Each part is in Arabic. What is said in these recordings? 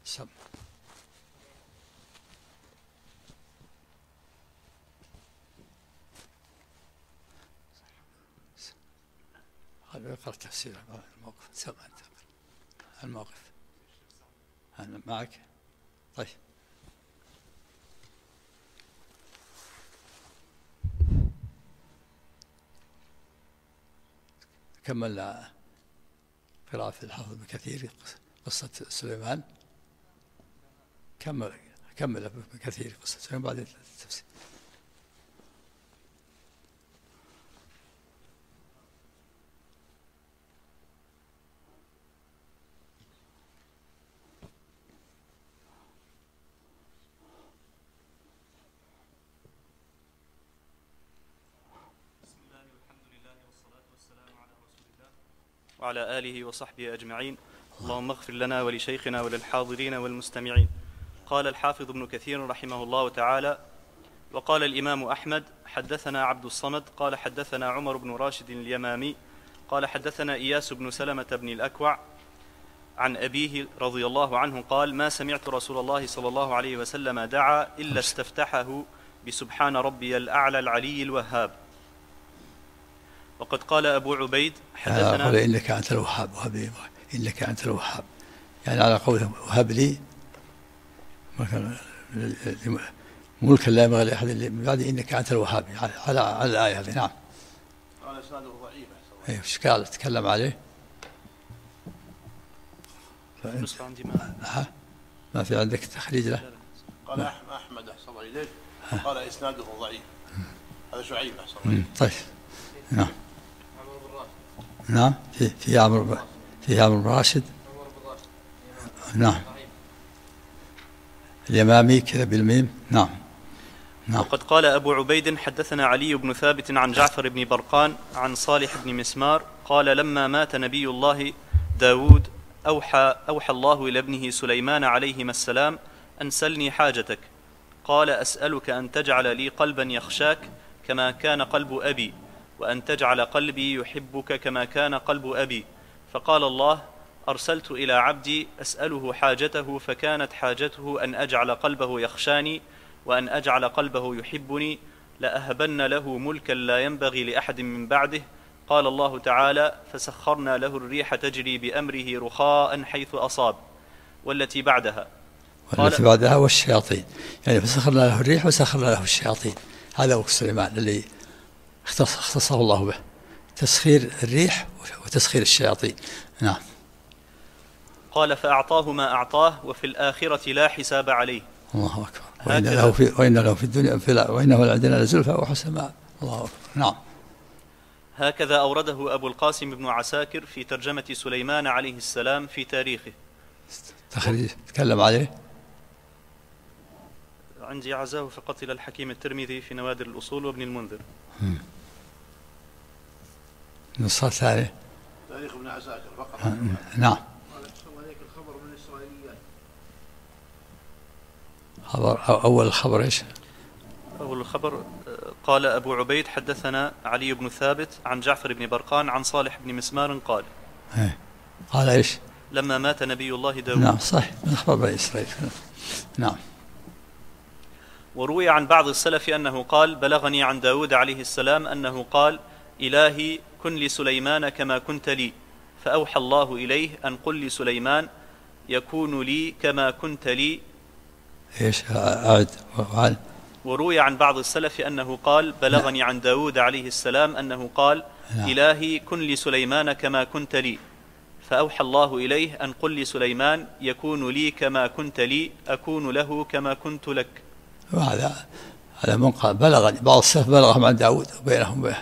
سم. هذا يقرأ تفسير الموقف. سمع أنت الموقف. أنا معك. طيب. كمل قراءة الحافظ ابن كثير قصة سليمان. كمل ابن كثير قصة سليمان بعد التفسير. وعلى آله وصحبه أجمعين. اللهم اغفر لنا ولشيخنا وللحاضرين والمستمعين. قال الحافظ ابن كثير رحمه الله تعالى: وقال الإمام أحمد حدثنا عبد الصمد قال حدثنا عمر بن راشد اليمامي قال حدثنا إياس بن سلمة بن الأكوع عن أبيه رضي الله عنه قال: ما سمعت رسول الله صلى الله عليه وسلم دعا إلا استفتحه بسبحان ربي الأعلى العلي الوهاب. وقد قال أبو عبيد حدثنا قال إنك أنت الوهاب، إنك أنت الوهاب، يعني على قوله وهب لي ملكا لا ينبغي لأحد من بعد إنك أنت الوهاب، على الآية هذه. نعم. قال إسناده ضعيف. أيوه إيش قال؟ تكلم عليه. ما في عندك تخريج له؟ قال أحمد أحسن الله إليك قال إسناده ضعيف. هذا شعيب أحسن الله إليك. طيب. نعم. نعم. في عمرو بن راشد. نعم. اليمامي كذا بالميم. نعم. نعم. وقد قال أبو عبيد حدثنا علي بن ثابت عن جعفر بن برقان عن صالح بن مسمار قال: لما مات نبي الله داود أوحى الله إلى ابنه سليمان عليهما السلام: أن سلني حاجتك. قال: أسألك أن تجعل لي قلبا يخشاك كما كان قلب أبي، وأن تجعل قلبي يحبك كما كان قلب أبي. فقال الله: أرسلت إلى عبدي أسأله حاجته، فكانت حاجته أن أجعل قلبه يخشاني وأن أجعل قلبه يحبني، لأهبن له ملكا لا ينبغي لأحد من بعده. قال الله تعالى: فسخرنا له الريح تجري بأمره رخاء حيث أصاب. والتي بعدها والشياطين، يعني فسخرنا له الريح وسخرنا له الشياطين. هذا هو سليمان الذي اختصه الله به، تسخير الريح وتسخير الشياطين. نعم. قال: فأعطاه ما أعطاه وفي الآخرة لا حساب عليه. الله أكبر. وإن له في الدنيا وإنه عندنا لزلفى وحسن مآب. الله أكبر. نعم. هكذا أورده أبو القاسم بن عساكر في ترجمة سليمان عليه السلام في تاريخه. تخريج تكلم عليه عندي عزاه فقط إلى الحكيم الترمذي في نوادر الأصول وابن المنذر. نص ثانية تاريخ ابن عساكر فقط. نعم. الخبر من الإسرائيليات. أول الخبر إيش؟ أول الخبر قال أبو عبيد حدثنا علي بن ثابت عن جعفر بن برقان عن صالح بن مسمار قال: قال إيش؟ لما مات نبي الله داود. نعم صحيح، من أخبار بني إسرائيل. نعم. وروي عن بعض السلف أنه قال: بلغني عن داود عليه السلام أنه قال: إلهي كن لسليمان كما كنت لي، فأوحى الله إليه أن قل لسليمان يكون لي كما كنت لي. إيش أعد؟ وروي عن بعض السلف أنه قال: بلغني عن داود عليه السلام أنه قال: إلهي كن لسليمان كما كنت لي، فأوحى الله إليه أن قل لسليمان يكون لي كما كنت لي أكون له كما كنت لك. وهذا منقل. بلغني بعض السلف بلغهم عن داود وبينهم به،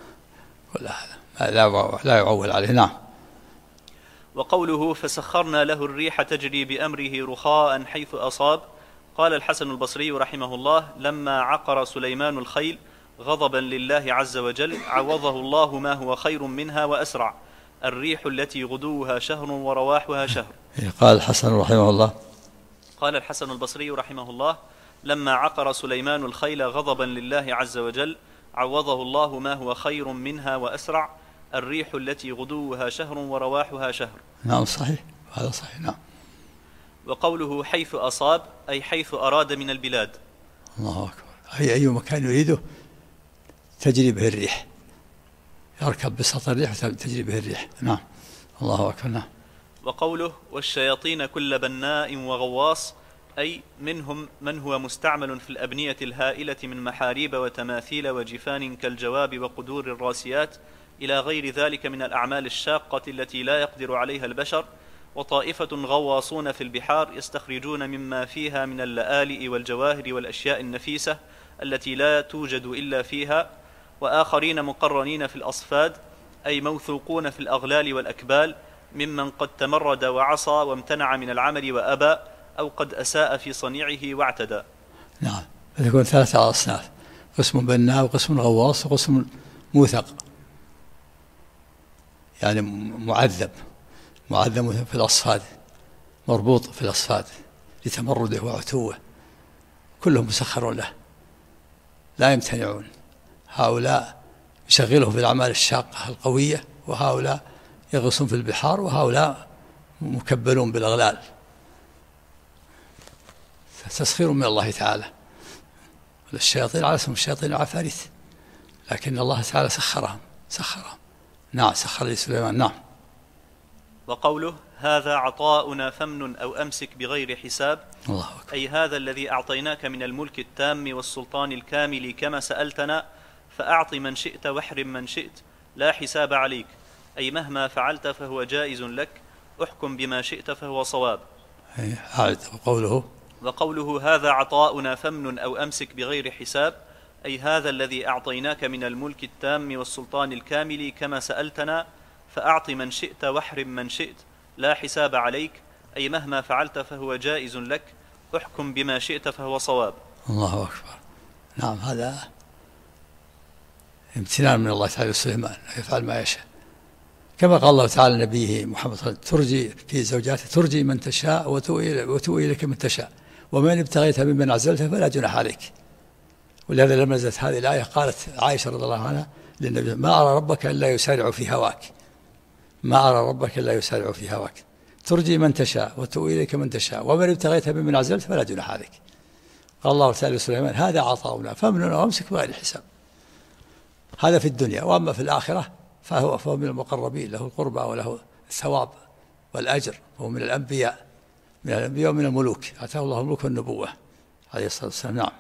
لا يعول عليه. نعم. وقوله: فسخرنا له الريح تجري بأمره رخاء حيث أصاب. قال الحسن البصري رحمه الله: لما عقر سليمان الخيل غضبا لله عز وجل عوضه الله ما هو خير منها وأسرع، الريح التي غدوها شهر ورواحها شهر. قال الحسن رحمه الله. قال الحسن البصري رحمه الله: لما عقر سليمان الخيل غضبا لله عز وجل عوضه الله ما هو خير منها وأسرع، الريح التي غدوها شهر ورواحها شهر. نعم صحيح، هذا صحيح. نعم. وقوله حيث أصاب أي حيث أراد من البلاد. الله أكبر. أي مكان يريده تجري به الريح، يركب بسط الريح وتجري به الريح. نعم. الله أكبر. نعم. وقوله والشياطين كل بناء وغواص أي منهم من هو مستعمل في الأبنية الهائلة من محاريب وتماثيل وجفان كالجواب وقدور الراسيات إلى غير ذلك من الأعمال الشاقة التي لا يقدر عليها البشر، وطائفة غواصون في البحار يستخرجون مما فيها من اللآلئ والجواهر والأشياء النفيسة التي لا توجد إلا فيها، وآخرين مقرنين في الأصفاد أي موثوقون في الأغلال والأكبال ممن قد تمرد وعصى وامتنع من العمل وأبى أو قد أساء في صنيعه واعتدى. نعم. فتكون 3 أصناف: قسم بناء وقسم غواص وقسم موثق، يعني معذب في الأصفاد، مربوط في الأصفاد لتمرده وعتوه، كلهم مسخرون له لا يمتنعون. هؤلاء يشغلهم في الأعمال الشاقة القوية، وهؤلاء يغوصون في البحار، وهؤلاء مكبلون بالأغلال. تسخير من الله تعالى. الشياطين على اسم الشياطين العفاريت، لكن الله تعالى سخرهم. نعم. سخر لسليمان. نعم. وقوله هذا عطاؤنا فمن أو أمسك بغير حساب الله أكبر. أي هذا الذي أعطيناك من الملك التام والسلطان الكامل كما سألتنا، فأعط من شئت واحرم من شئت لا حساب عليك، أي مهما فعلت فهو جائز لك، احكم بما شئت فهو صواب. وقوله هذا عطاؤنا فمن أو أمسك بغير حساب أي هذا الذي أعطيناك من الملك التام والسلطان الكامل كما سألتنا، فأعط من شئت واحرم من شئت لا حساب عليك، أي مهما فعلت فهو جائز لك، احكم بما شئت فهو صواب. الله أكبر. نعم. هذا امتنان من الله تعالى لسليمان يفعل ما يشاء، كما قال الله تعالى لنبيه محمد صلى الله عليه وسلم: ترجي في زوجاته ترجي من تشاء وتؤوي إليك من تشاء ومن ابتغيت ممن عزلت فلا جناح عليك. ولهذا لما نزلت هذه الآية قالت عائشة رضي الله عنها للنبي: ما أرى ربك إلا يسارع في هواك، ما أرى ربك إلا يسارع في هواك، ترجي من تشاء وتؤوي إليك من تشاء ومن ابتغيت ممن عزلت فلا جناح عليك. قال الله تعالى لسليمان: هذا عطاؤنا فامنن وامسك بغير حساب. هذا في الدنيا، وأما في الآخرة فهو من المقربين، له القربى وله الثواب والأجر، وهو من الأنبياء ومن الملوك، آتاه الله الملك والنبوة عليه الصلاة والسلام. نعم.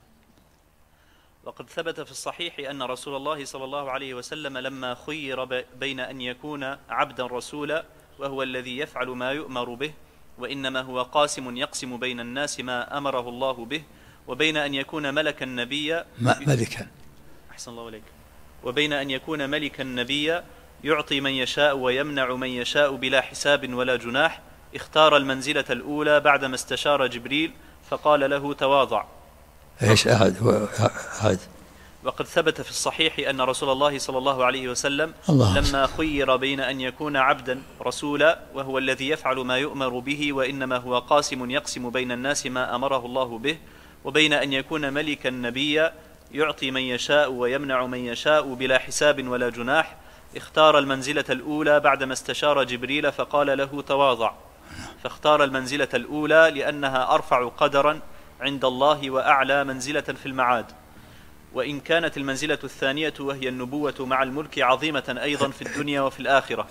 وقد ثبت في الصحيح أن رسول الله صلى الله عليه وسلم لما خير بين أن يكون عبدا رسولا وهو الذي يفعل ما يؤمر به، وإنما هو قاسم يقسم بين الناس ما أمره الله به، وبين أن يكون ملكا نبيا ملكا أحسن الله عليك، وبين أن يكون ملكا نبيا يعطي من يشاء ويمنع من يشاء بلا حساب ولا جناح، اختار المنزلة الأولى بعدما استشار جبريل فقال له تواضع. ايش وقد ثبت في الصحيح أن رسول الله صلى الله عليه وسلم لما خير بين أن يكون عبدا رسولا وهو الذي يفعل ما يؤمر به، وإنما هو قاسم يقسم بين الناس ما أمره الله به، وبين أن يكون ملكا نبيا يعطي من يشاء ويمنع من يشاء بلا حساب ولا جناح، اختار المنزلة الأولى بعدما استشار جبريل فقال له تواضع، فاختار المنزلة الأولى لأنها أرفع قدرا عند الله وأعلى منزلة في المعاد. وإن كانت المنزلة الثانية وهي النبوة مع الملك عظيمة أيضا في الدنيا وفي الآخرة.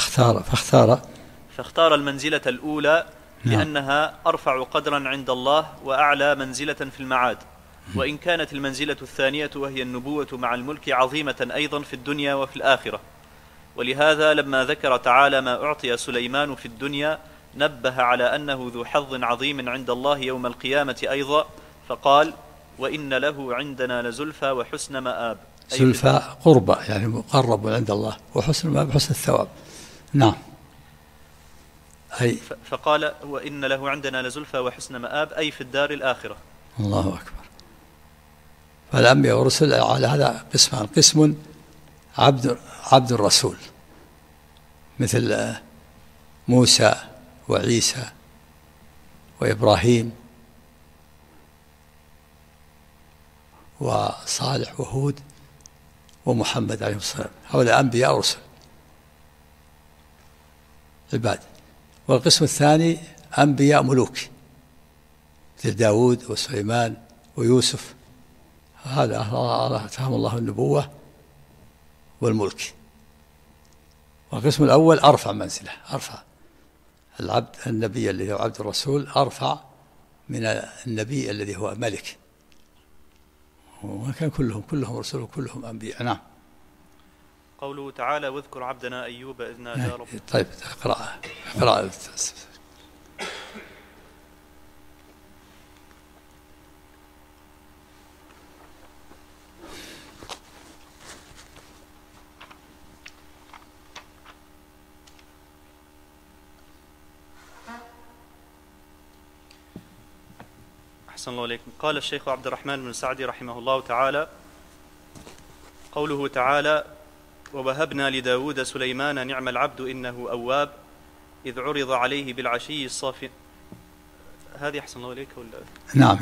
فاختار المنزلة الأولى لأنها أرفع قدرا عند الله وأعلى منزلة في المعاد. وإن كانت المنزلة الثانية وهي النبوة مع الملك عظيمة أيضا في الدنيا وفي الآخرة. ولهذا لما ذكر تعالى ما أعطي سليمان في الدنيا نبه على أنه ذو حظ عظيم عند الله يوم القيامة أيضا، فقال وإن له عندنا لزلفى وحسن مآب. زلفى قربة يعني مقرب عند الله، وحسن مآب حسن الثواب. نعم. فقال وإن له عندنا لزلفى وحسن مآب أي في الدار الآخرة. الله أكبر. فالأنبياء والرسل على هذا قسمان: قسم عبد الرسول مثل موسى وعيسى وإبراهيم وصالح وهود ومحمد عليه الصلاة والسلام، هؤلاء أنبياء ورسل عباد. والقسم الثاني أنبياء ملوك مثل داود وسليمان ويوسف، هذا أتاهم الله النبوة والملك. والقسم الأول أرفع منزلة، أرفع العبد النبي الذي هو عبد الرسول أرفع من النبي الذي هو ملك، وكان كلهم رسل وكلهم أنبياء. نعم. قوله تعالى واذكر عبدنا أيوب إذ نادى ربه. طيب اقرأ. أحسن الله إليكم. قال الشيخ عبد الرحمن بن سعدي رحمه الله تعالى: قوله تعالى ووهبنا لداود سليمان نعم العبد إنه أواب إذ عرض عليه بالعشي الصافن. هذه أحسن الله إليك ولا؟ نعم.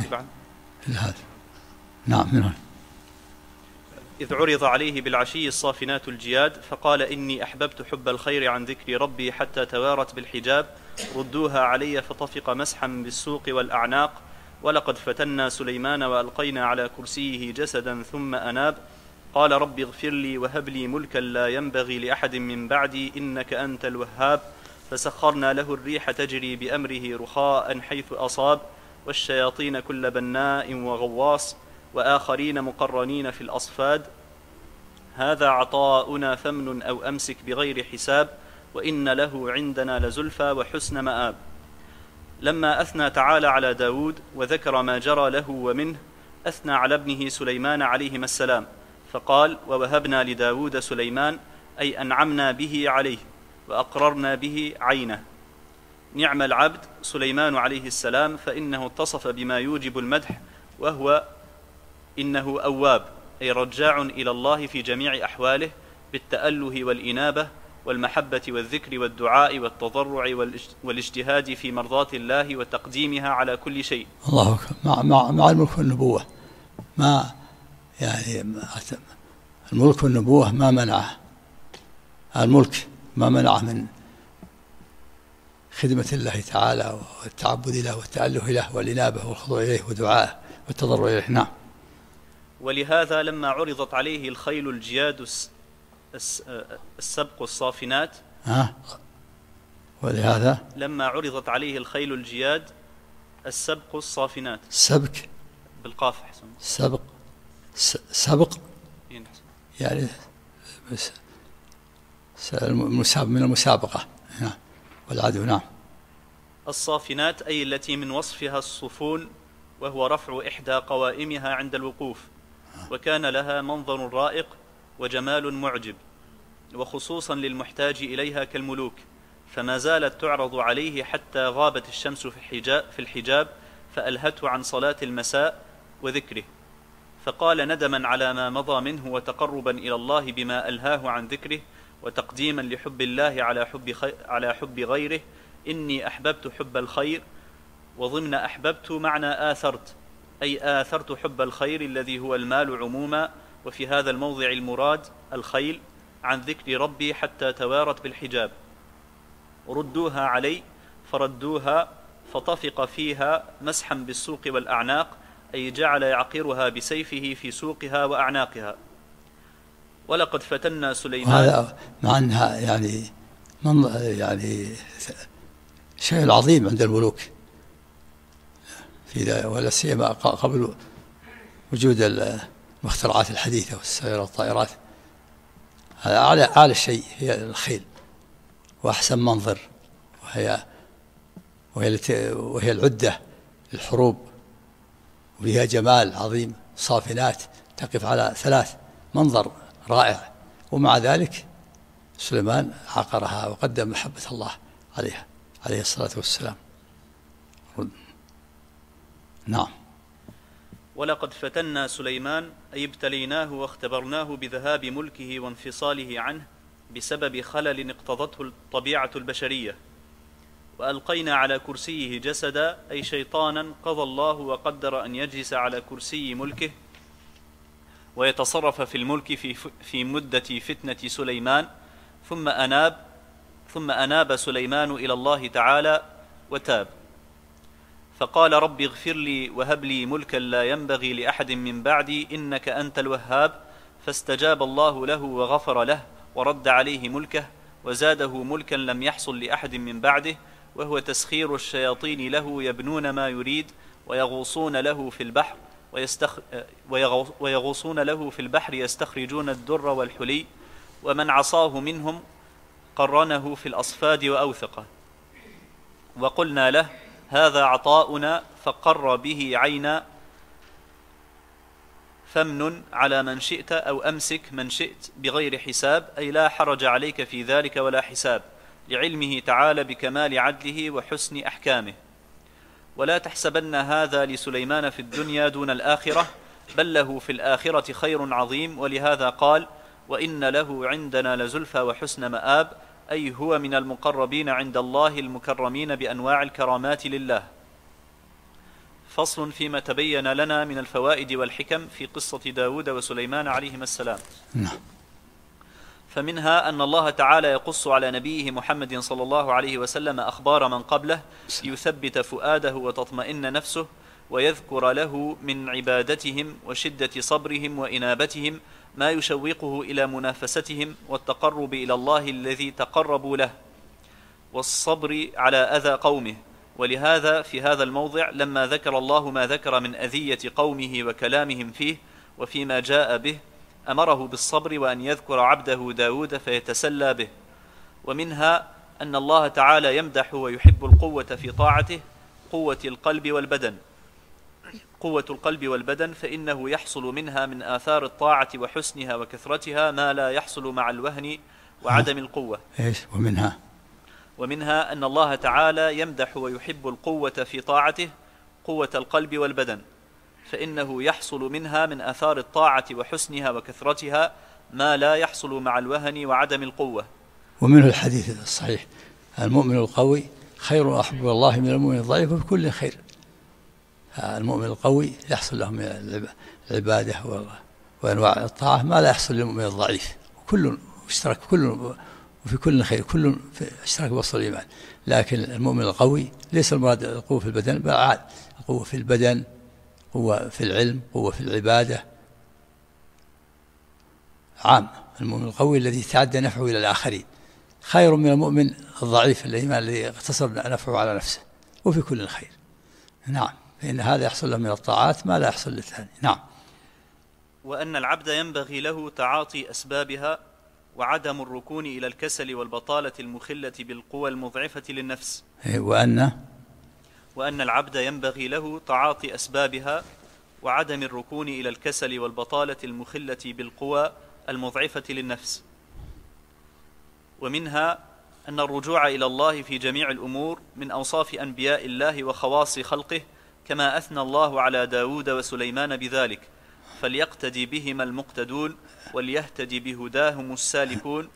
نعم من هنا. إذ عرض عليه بالعشي الصافنات الجياد فقال إني أحببت حب الخير عن ذكر ربي حتى توارت بالحجاب ردوها علي فطفق مسحا بالسوق والأعناق ولقد فتنا سليمان وألقينا على كرسيه جسدا ثم أناب قال رب اغفر لي وهب لي ملكا لا ينبغي لأحد من بعدي إنك أنت الوهاب فسخرنا له الريح تجري بأمره رخاء حيث أصاب والشياطين كل بناء وغواص وآخرين مقرنين في الأصفاد هذا عطاؤنا فمن أو أمسك بغير حساب وإن له عندنا لزلفى وحسن مآب. لما أثنى تعالى على داود وذكر ما جرى له ومنه أثنى على ابنه سليمان عليهما السلام فقال ووهبنا لداود سليمان أي أنعمنا به عليه وأقررنا به عينه. نعم العبد سليمان عليه السلام فإنه اتصف بما يوجب المدح وهو إنه أواب أي رجاع إلى الله في جميع أحواله بالتأله والإنابة والمحبة والذكر والدعاء والتضرع والاجتهاد في مرضاة الله وتقديمها على كل شيء. الله أكبر. مع الملك والنبوة ما يعني الملك والنبوة ما منعه، الملك ما منعه من خدمة الله تعالى والتعبد له والتأله له والإنابة والخضوع إليه ودعائه والتضرع إليه. نعم. ولهذا لما عرضت عليه الخيل الجياد السبق الصافنات ولهذا لما عرضت عليه الخيل الجياد السبق الصافنات سبك بالقاف حسن سبق يعني من المسابقة والعدو. نعم. الصافنات أي التي من وصفها الصفون وهو رفع إحدى قوائمها عند الوقوف وكان لها منظر رائق وجمال معجب وخصوصا للمحتاج إليها كالملوك فما زالت تعرض عليه حتى غابت الشمس في الحجاب فألهته عن صلاة المساء وذكره فقال ندما على ما مضى منه وتقربا إلى الله بما ألهاه عن ذكره وتقديما لحب الله على حب غيره إني أحببت حب الخير وضمن أحببت معنى آثرت أي آثرت حب الخير الذي هو المال عموما وفي هذا الموضع المراد الخيل عن ذكر ربي حتى توارت بالحجاب ردوها علي فردوها فطفق فيها مسحا بالسوق والأعناق أي جعل يعقرها بسيفه في سوقها وأعناقها. ولقد فتنا سليمان هذا مع أنها يعني شيء عظيم عند الملوك في ولا سيما قبل وجود المخترعات الحديثة والسيارات والطائرات. هذا أعلى شيء هي الخيل وأحسن منظر وهي العدة للحروب وفيها جمال عظيم صافنات تقف على ثلاث منظر رائع ومع ذلك سليمان عقرها وقدم محبة الله عليها عليه الصلاة والسلام. نعم. ولقد فتنا سليمان أي ابتليناه واختبرناه بذهاب ملكه وانفصاله عنه بسبب خلل اقتضته الطبيعة البشرية وألقينا على كرسيه جسدا أي شيطانا قضى الله وقدر أن يجلس على كرسي ملكه ويتصرف في الملك في مدة فتنة سليمان ثم أناب سليمان إلى الله تعالى وتاب. فقال رب اغفر لي وهب لي ملكا لا ينبغي لأحد من بعدي إنك أنت الوهاب، فاستجاب الله له وغفر له ورد عليه ملكه وزاده ملكا لم يحصل لأحد من بعده، وهو تسخير الشياطين له يبنون ما يريد ويغوصون له في البحر يستخرجون الدر والحلي، ومن عصاه منهم قرنه في الأصفاد وأوثقه. وقلنا له هذا عطاؤنا فقر به عينا، فمن على من شئت أو أمسك من شئت بغير حساب، أي لا حرج عليك في ذلك ولا حساب، لعلمه تعالى بكمال عدله وحسن أحكامه. ولا تحسبن هذا لسليمان في الدنيا دون الآخرة، بل له في الآخرة خير عظيم، ولهذا قال وإن له عندنا لزلفى وحسن مآب، أي هو من المقربين عند الله المكرمين بأنواع الكرامات لله. فصل فيما تبين لنا من الفوائد والحكم في قصة داود وسليمان عليهما السلام. فمنها أن الله تعالى يقص على نبيه محمد صلى الله عليه وسلم أخبار من قبله ليثبت فؤاده وتطمئن نفسه، ويذكر له من عبادتهم وشدة صبرهم وإنابتهم ما يشوقه إلى منافستهم والتقرب إلى الله الذي تقربوا له، والصبر على أذى قومه. ولهذا في هذا الموضع لما ذكر الله ما ذكر من أذية قومه وكلامهم فيه وفيما جاء به، أمره بالصبر وأن يذكر عبده داود فيتسلى به. ومنها أن الله تعالى يمدح ويحب القوة في طاعته، قوة القلب والبدن، فإنه يحصل منها من آثار الطاعة وحسنها وكثرتها ما لا يحصل مع الوهن وعدم القوة. ومنها أن الله تعالى يمدح ويحب القوة في طاعته، قوة القلب والبدن، فإنه يحصل منها من آثار الطاعة وحسنها وكثرتها ما لا يحصل مع الوهن وعدم القوة. ومنه الحديث الصحيح المؤمن القوي خير أحب الله من المؤمن الضعيف وبكل خير. المؤمن القوي يحصل له من العبادة وأنواع الطاعة ما لا يحصل للمؤمن الضعيف، وكل اشترك وفي كل خير، كل اشترك بوصل الإيمان. لكن المؤمن القوي ليس المراد القوة في البدن، بل عاد القوة في البدن، قوة في العلم، قوة في العبادة، عام. المؤمن القوي الذي تعدى نفعه إلى الآخرين خير من المؤمن الضعيف الإيمان الذي اقتصر نفعه على نفسه، وفي كل خير. نعم، فإن هذا يحصل له من الطاعات ما لا يحصل للثاني. نعم. وأن العبد ينبغي له تعاطي أسبابها وعدم الركون إلى الكسل والبطالة المخلة بالقوى المضعفة للنفس. وأن العبد ينبغي له تعاطي أسبابها وعدم الركون إلى الكسل والبطالة المخلة بالقوى المضعفة للنفس. ومنها أن الرجوع إلى الله في جميع الأمور من أوصاف أنبياء الله وخواص خلقه، كما أثنى الله على داود وسليمان بذلك، فليقتدي بهما المقتدون وليهتدي بهداهم السالكون.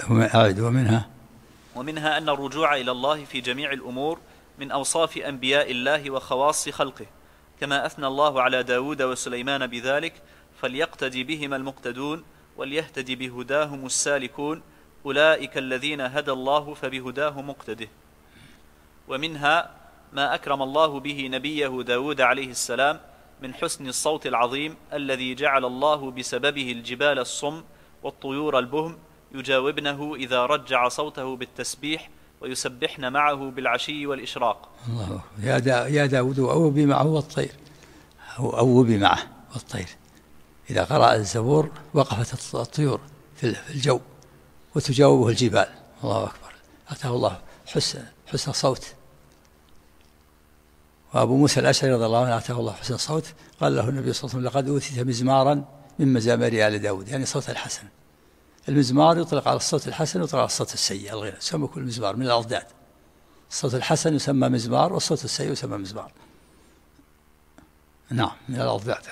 ومنها أن الرجوع إلى الله في جميع الأمور من أوصاف أنبياء الله وخواص خلقه، كما أثنى الله على داود وسليمان بذلك، فليقتدي بهما المقتدون وليهتدي بهداهم السالكون، أولئك الذين هدى الله فبهداه مقتده. ومنها ما أكرم الله به نبيه داود عليه السلام من حسن الصوت العظيم الذي جعل الله بسببه الجبال الصم والطيور البهم يجاوبنه إذا رجع صوته بالتسبيح ويسبحن معه بالعشي والإشراق. الله يا داود أوبي معه والطير، أوبي معه والطير. إذا قرأ الزبور وقفت الطيور في الجو وتجاوبه الجبال. الله أكبر، أتاه الله حسن صوت. وأبو موسى الأشعري رضي الله عنه أتاه الله حسن صوت، قال له النبي صلى الله عليه وسلم لقد أوتيت مزمارا من مزامير آل داود، يعني صوت الحسن. المزمار يطلق على الصوت الحسن ويطلق على الصوت السيء، الغنى يسمى كل مزمار من الأضداد. الصوت الحسن يسمى مزمار والصوت السيء يسمى مزمار. نعم، من الأضداد.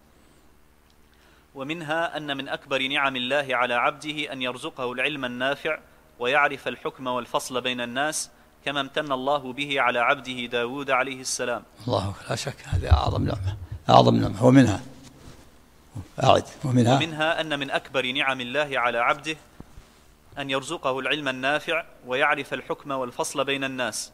ومنها أن من أكبر نعم الله على عبده أن يرزقه العلم النافع ويعرف الحكم والفصل بين الناس، كما امتن الله به على عبده داود عليه السلام. الله لا شك، هذه أعظم نعمة. ومنها أن من أكبر نعم الله على عبده أن يرزقه العلم النافع ويعرف الحكم والفصل بين الناس،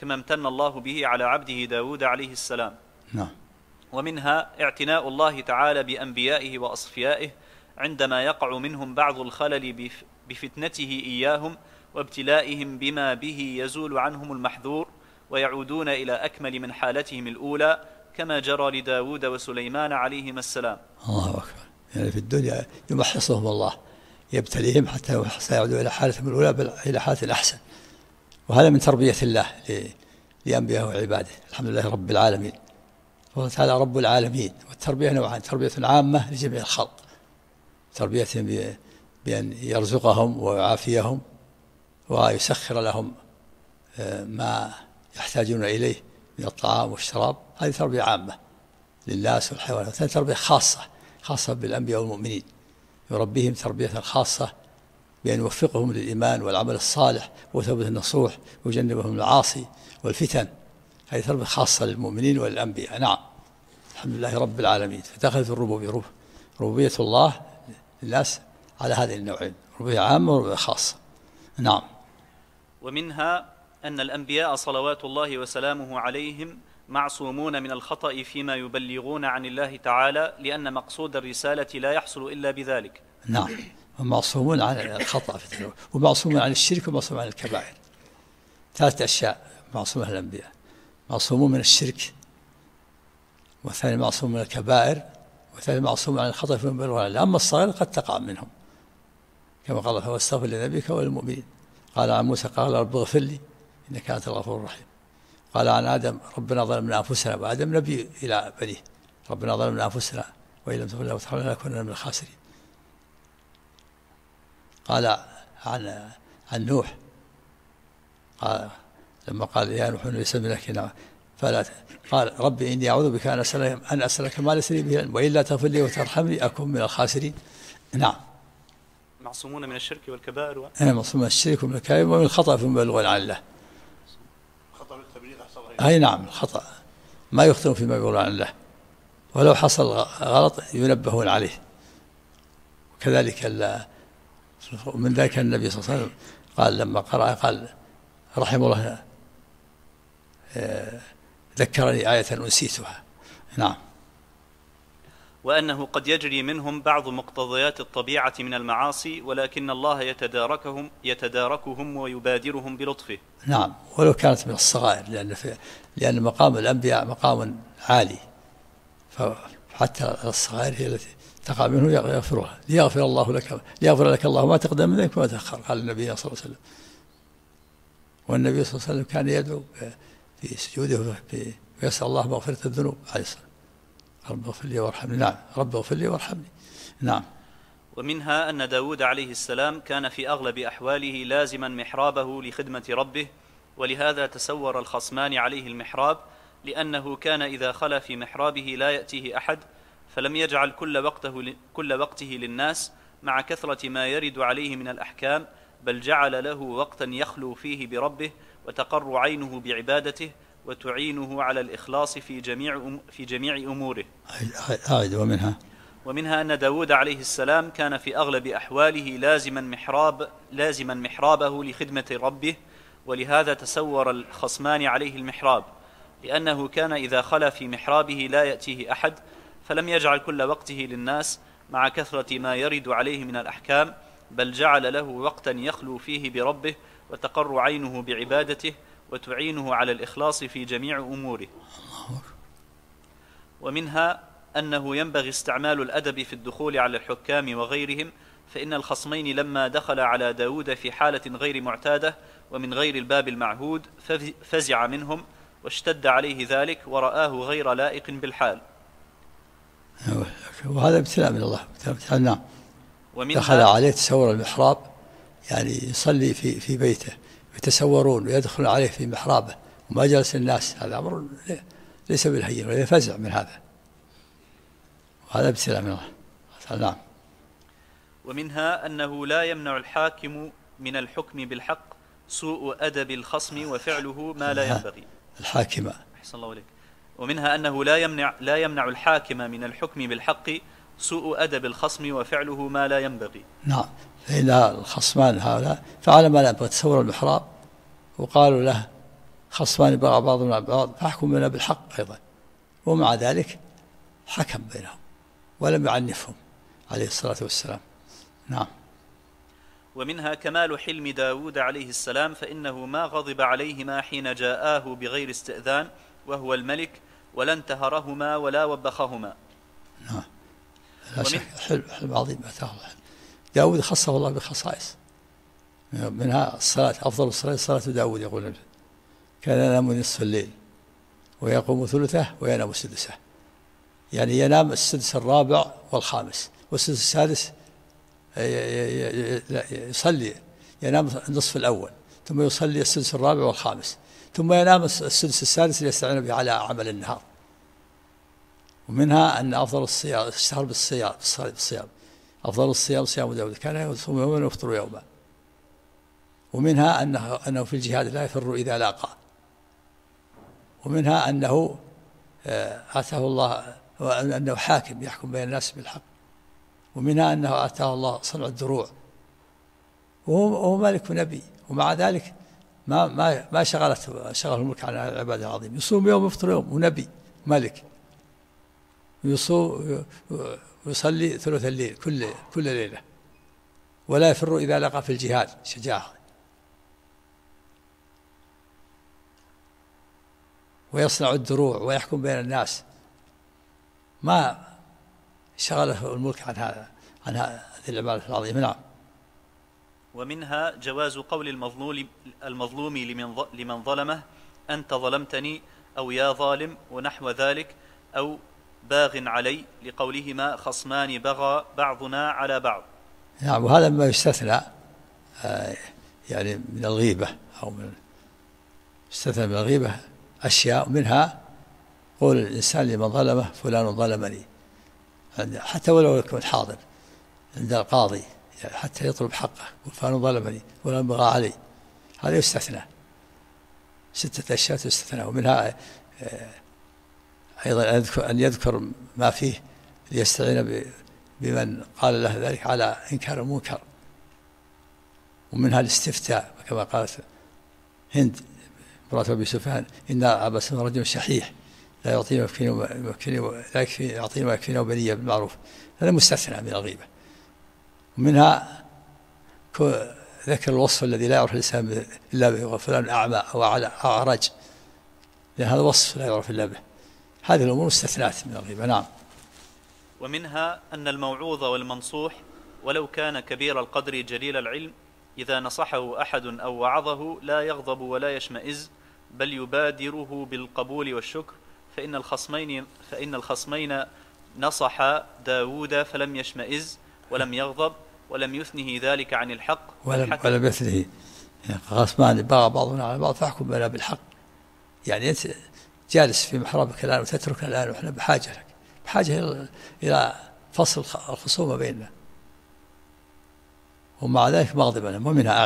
كما امتن الله به على عبده داود عليه السلام. نعم. ومنها اعتناء الله تعالى بأنبيائه وأصفيائه عندما يقع منهم بعض الخلل بفتنته إياهم وابتلائهم بما به يزول عنهم المحذور ويعودون إلى أكمل من حالتهم الأولى، كما جرى لداود وسليمان عليهما السلام. الله أكبر. يعني في الدنيا يمحصهم الله، يبتليهم حتى يعودوا إلى حالتهم الأولى إلى حالة أحسن، وهذا من تربية الله لأنبيائه وعباده. الحمد لله رب العالمين. الله تعالى رب العالمين، والتربية نوعان: تربية عامة لجميع الخلق، تربيتهم بأن يرزقهم ويعافيهم ويسخر لهم ما يحتاجون إليه من الطعام والشراب، هذه تربية عامة للناس والحيوانات. تربية خاصة بالأنبياء والمؤمنين، يربيهم تربية خاصة بأن يوفقهم للإيمان والعمل الصالح وثبت النصوح ويجنبهم العاصي والفتن. هذه تربية خاصة للمؤمنين والأنبياء. نعم. الحمد لله رب العالمين. فدخلت الربوبية، ربوبية الله للناس على هذه النوعين: ربوبية عامة وربوبية خاصة. نعم. ومنها أن الأنبياء صلوات الله وسلامه عليهم معصومون من الخطأ فيما يبلغون عن الله تعالى، لأن مقصود الرسالة لا يحصل إلا بذلك. نعم. هم معصومون عن الخطأ في التنوع، ومعصومون عن الشرك، ومعصومون عن الكبائر. 3 أشياء معصومون الأنبياء: معصومون من الشرك، والثاني معصوم من الكبائر، والثالث معصوم عن الخطأ فيما يبلغون عن الله. أما الصغير قد تقع منهم، كما قال: فاستغفر لنبيك وللمؤمنين. قال عن موسى: قال رب اغفر لي إنك أنت الغفور الرحيم. قال عن آدم: ربنا ظلمنا أنفسنا، وآدم نبي إلى بنيه: ربنا ظلمنا أنفسنا وإن لم تغفر لنا وترحمنا لنكونن من الخاسرين. قال عن نوح، قال لما قال: يا نوح ليس منك فلا قال: ربي إني أعوذ بك أن أسألك ما ليس لي به علم، وإلا تغفر لي وترحمني أكن من الخاسرين. نعم. معصومون من الشرك والكبائر معصومون من الشرك ومن الكبائر ومن الخطأ فيما يبلغون عن الله. خطأ بالتبليغ أحسن. أي نعم، الخطأ ما يخطئون فيما يبلغون عن الله، ولو حصل غلط ينبهون عليه. وكذلك من ذلك النبي صلى الله عليه وسلم قال لما قرأ قال: رحمه الله ذكرني آية أنسيتها. نعم. وأنه قد يجري منهم بعض مقتضيات الطبيعة من المعاصي، ولكن الله يتداركهم ويبادرهم بلطفه. نعم، ولو كانت من الصغائر، لأن مقام الأنبياء مقام عالي، فحتى الصغائر هي التي تقع منه يغفرها، ليغفر لك الله ما تقدم من ذنبك وما تأخر، قال النبي صلى الله عليه وسلم. والنبي صلى الله عليه وسلم كان يدعو في سجوده ويسأل الله مغفرة الذنوب عليه الصلاة: رب اغفر لي وارحمني. نعم، رب اغفر لي وارحمني. نعم. ومنها أن داود عليه السلام كان في أغلب أحواله لازما محرابه لخدمة ربه، ولهذا تسور الخصمان عليه المحراب، لأنه كان إذا خلا في محرابه لا يأتيه أحد، فلم يجعل كل وقته للناس مع كثرة ما يرد عليه من الأحكام، بل جعل له وقتا يخلو فيه بربه وتقر عينه بعبادته وتعينه على الإخلاص في جميع أموره. ومنها أن داود عليه السلام كان في أغلب أحواله لازما محرابه لخدمة ربه، ولهذا تسور الخصمان عليه المحراب، لأنه كان إذا خلا في محرابه لا يأتيه أحد، فلم يجعل كل وقته للناس مع كثرة ما يرد عليه من الأحكام، بل جعل له وقتا يخلو فيه بربه وتقر عينه بعبادته وتعينه على الإخلاص في جميع أموره. ومنها أنه ينبغي استعمال الأدب في الدخول على الحكام وغيرهم، فإن الخصمين لما دخل على داود في حالة غير معتادة ومن غير الباب المعهود فزع منهم واشتد عليه ذلك ورآه غير لائق بالحال. وهذا ابتلاء من الله. نعم. دخل عليه تسور المحراب، يعني يصلي في بيته، يتسورون ويدخل عليه في محرابه وما جلس الناس، هذا أمر ليس بالهين، ولا فزع من هذا، وهذا ابتلاء من الله. نعم. ومنها أنه لا يمنع الحاكم من الحكم بالحق سوء أدب الخصم وفعله ما لا ينبغي. الحاكم. أحسن الله عليك. ومنها أنه لا يمنع الحاكم من الحكم بالحق سوء أدب الخصم وفعله ما لا ينبغي. نعم. فإن الخصمان هؤلاء فعل ما لا ينبغي، تسور المحراب وقالوا له خصمان بغى بعضهم على بعض فاحكم بيننا بالحق أيضا، ومع ذلك حكم بينهم ولم يعنفهم عليه الصلاة والسلام. نعم. ومنها كمال حلم داود عليه السلام، فإنه ما غضب عليهما حين جاءاه بغير استئذان وهو الملك، ولا انتهرهما ولا وبخهما. نعم. لا شك حلم عظيم أتاه الله. داود خصه الله بخصائص، منها الصلاة، أفضل الصلاة صلاة داود، يقول كان ينام نصف الليل ويقوم ثلثه وينام سدسه، يعني ينام السدس الرابع والخامس، والسدس السادس يصلي، ينام النصف الأول ثم يصلي السدس الرابع والخامس، ثم ينام السدس السادس ليستعين به على عمل النهار. ومنها أن أفضل الصيام اشتهر بالصيام، أفضل الصيام صيام داود، كان يصوم يوما ويفطر يوما. ومنها أنه في الجهاد لا يفر إذا لاقى. ومنها أنه آتاه الله أنه حاكم يحكم بين الناس بالحق. ومنها أنه آتاه الله صنع الدروع، وهو مالك نبي، ومع ذلك ما شغله الملك عن العبادة العظيم، يصوم يوم يفطر يوم، ونبي ملك، ويصلي ثلث الليل كل ليلة، ولا يفر إذا لقى في الجهاد، شجاعة. ويصنع الدروع ويحكم بين الناس، ما شغله الملك عن هذه العبادة العظيمة. نعم. ومنها جواز قول المظلوم لمن ظلمه أنت ظلمتني، أو يا ظالم، ونحو ذلك، أو باغ علي، لقولهما خصمان بغى بعضنا على بعض. نعم. وهذا ما يستثنى يعني من الغيبة، أو يستثنى من الغيبة أشياء، منها قول الإنسان لمن ظلمه فلان ظلمني، حتى ولو يكون حاضر عند القاضي، يعني حتى يطلب حقه، فلان ظلمني فلان بغى علي، هذا يستثنى. 6 أشياء تستثنى. ومنها أيضا أن يذكر ما فيه ليستعين بمن قال له ذلك على إنكار المنكر. ومنها الاستفتاء، كما قالت هند امرأة أبي سفيان إن أبا سفيان رجل شحيح لا يعطيني لا يعطيني ما يكفينا وبنية بالمعروف، هذا مستثنى من الغيبة. ومنها ذكر الوصف الذي لا يعرف الإنسان إلا به، فلان أعمى أو أعرج، لأن هذا وصف لا يعرف إلا به. هذه الأمور مستثنات من الغيبة. نعم. ومنها أن الموعوظ والمنصوح ولو كان كبير القدر جليل العلم، إذا نصحه أحد أو وعظه لا يغضب ولا يشمئز، بل يبادره بالقبول والشكر، فإن الخصمين نصح داود فلم يشمئز ولم يغضب ولم يثنه ذلك عن الحق، ولم يثنه. خصمان بغى بعضنا على بعض فاحكم بيننا بالحق. يعني أنت جالس في محرابك الآن وتتركنا الآن، وإحنا بحاجة لك، بحاجة إلى فصل الخصومة بيننا، ومع ذلك مغضب لهم.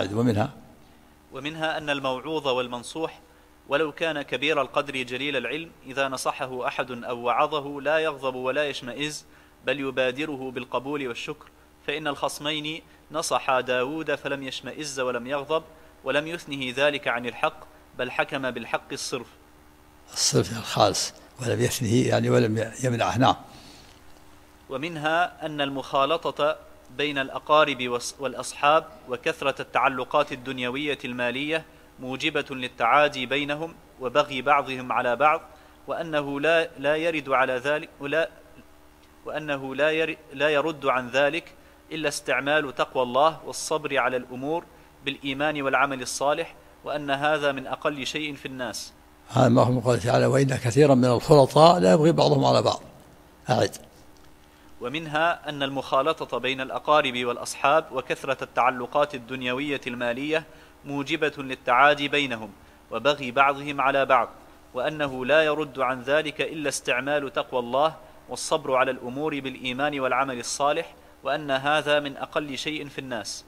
ومنها أن الموعوظ والمنصوح ولو كان كبير القدر جليل العلم، إذا نصحه أحد أو وعظه لا يغضب ولا يشمئز، بل يبادره بالقبول والشكر، فإن الخصمين نصح داود فلم يشمئز ولم يغضب ولم يثنه ذلك عن الحق، بل حكم بالحق الصرف الخالص، ولم يثنه يعني ولم يمنعه. نعم. ومنها أن المخالطة بين الأقارب والأصحاب وكثرة التعلقات الدنيوية المالية موجبة للتعادي بينهم وبغي بعضهم على بعض، وأنه لا يرد على ذلك وأنه لا يرد عن ذلك إلا استعمال تقوى الله والصبر على الأمور بالإيمان والعمل الصالح، وأن هذا من أقل شيء في الناس. هذا ما هو من قوله تعالى وإن كثيرا من الخلطاء لا يبغي بعضهم على بعض. أعد. ومنها أن المخالطة بين الأقارب والأصحاب وكثرة التعلقات الدنيوية المالية موجبة للتعادي بينهم وبغي بعضهم على بعض، وأنه لا يرد عن ذلك إلا استعمال تقوى الله والصبر على الأمور بالإيمان والعمل الصالح، وأن هذا من أقل شيء في الناس.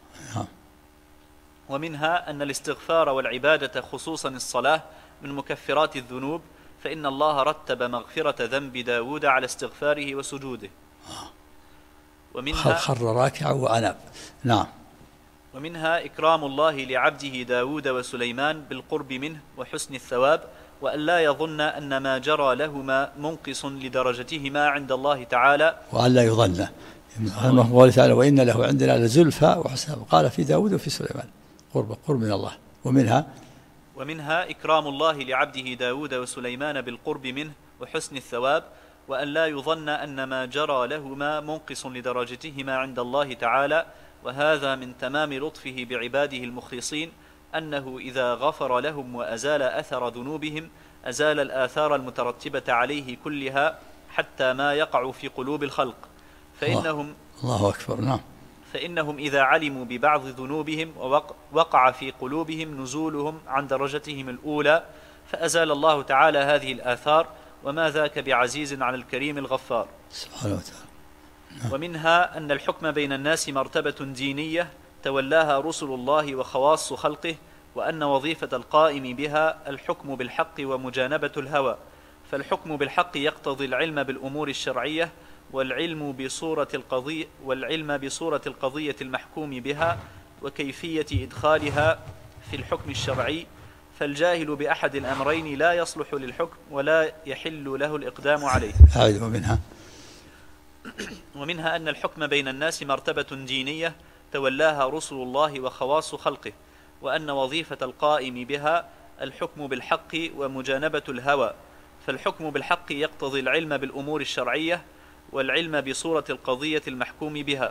ومنها أن الاستغفار والعبادة خصوصا الصلاة من مكفرات الذنوب، فإن الله رتب مغفرة ذنب داود على استغفاره وسجوده. ومنها خر راكعا وأناب. نعم. ومنها إكرام الله لعبده داود وسليمان بالقرب منه وحسن الثواب، وأن لا يظن أن ما جرى لهما منقص لدرجتهما عند الله تعالى، وأن لا يظن قال تعالى وإن له عندنا لزلفى وحسن، قال في داود وفي سليمان قرب من الله. ومنها إكرام الله لعبده داود وسليمان بالقرب منه وحسن الثواب، وأن لا يظن أن ما جرى لهما منقص لدرجتهما عند الله تعالى، وهذا من تمام لطفه بعباده المخلصين أنه إذا غفر لهم وأزال أثر ذنوبهم أزال الآثار المترتبة عليه كلها حتى ما يقع في قلوب الخلق، الله أكبر. نعم. فإنهم إذا علموا ببعض ذنوبهم ووقع في قلوبهم نزولهم عن درجتهم الأولى فأزال الله تعالى هذه الآثار، وما ذاك بعزيز على الكريم الغفار سبحانه وتعالى. ومنها أن الحكم بين الناس مرتبة دينية تولاها رسل الله وخواص خلقه، وأن وظيفة القائم بها الحكم بالحق ومجانبة الهوى، فالحكم بالحق يقتضي العلم بالأمور الشرعية والعلم بصورة القضية المحكوم بها وكيفية إدخالها في الحكم الشرعي، فالجاهل بأحد الأمرين لا يصلح للحكم ولا يحل له الإقدام عليه. ومنها أن الحكم بين الناس مرتبة دينية تولاها رسل الله وخواص خلقه، وأن وظيفة القائم بها الحكم بالحق ومجانبة الهوى، فالحكم بالحق يقتضي العلم بالأمور الشرعية والعلم بصورة القضية المحكوم بها.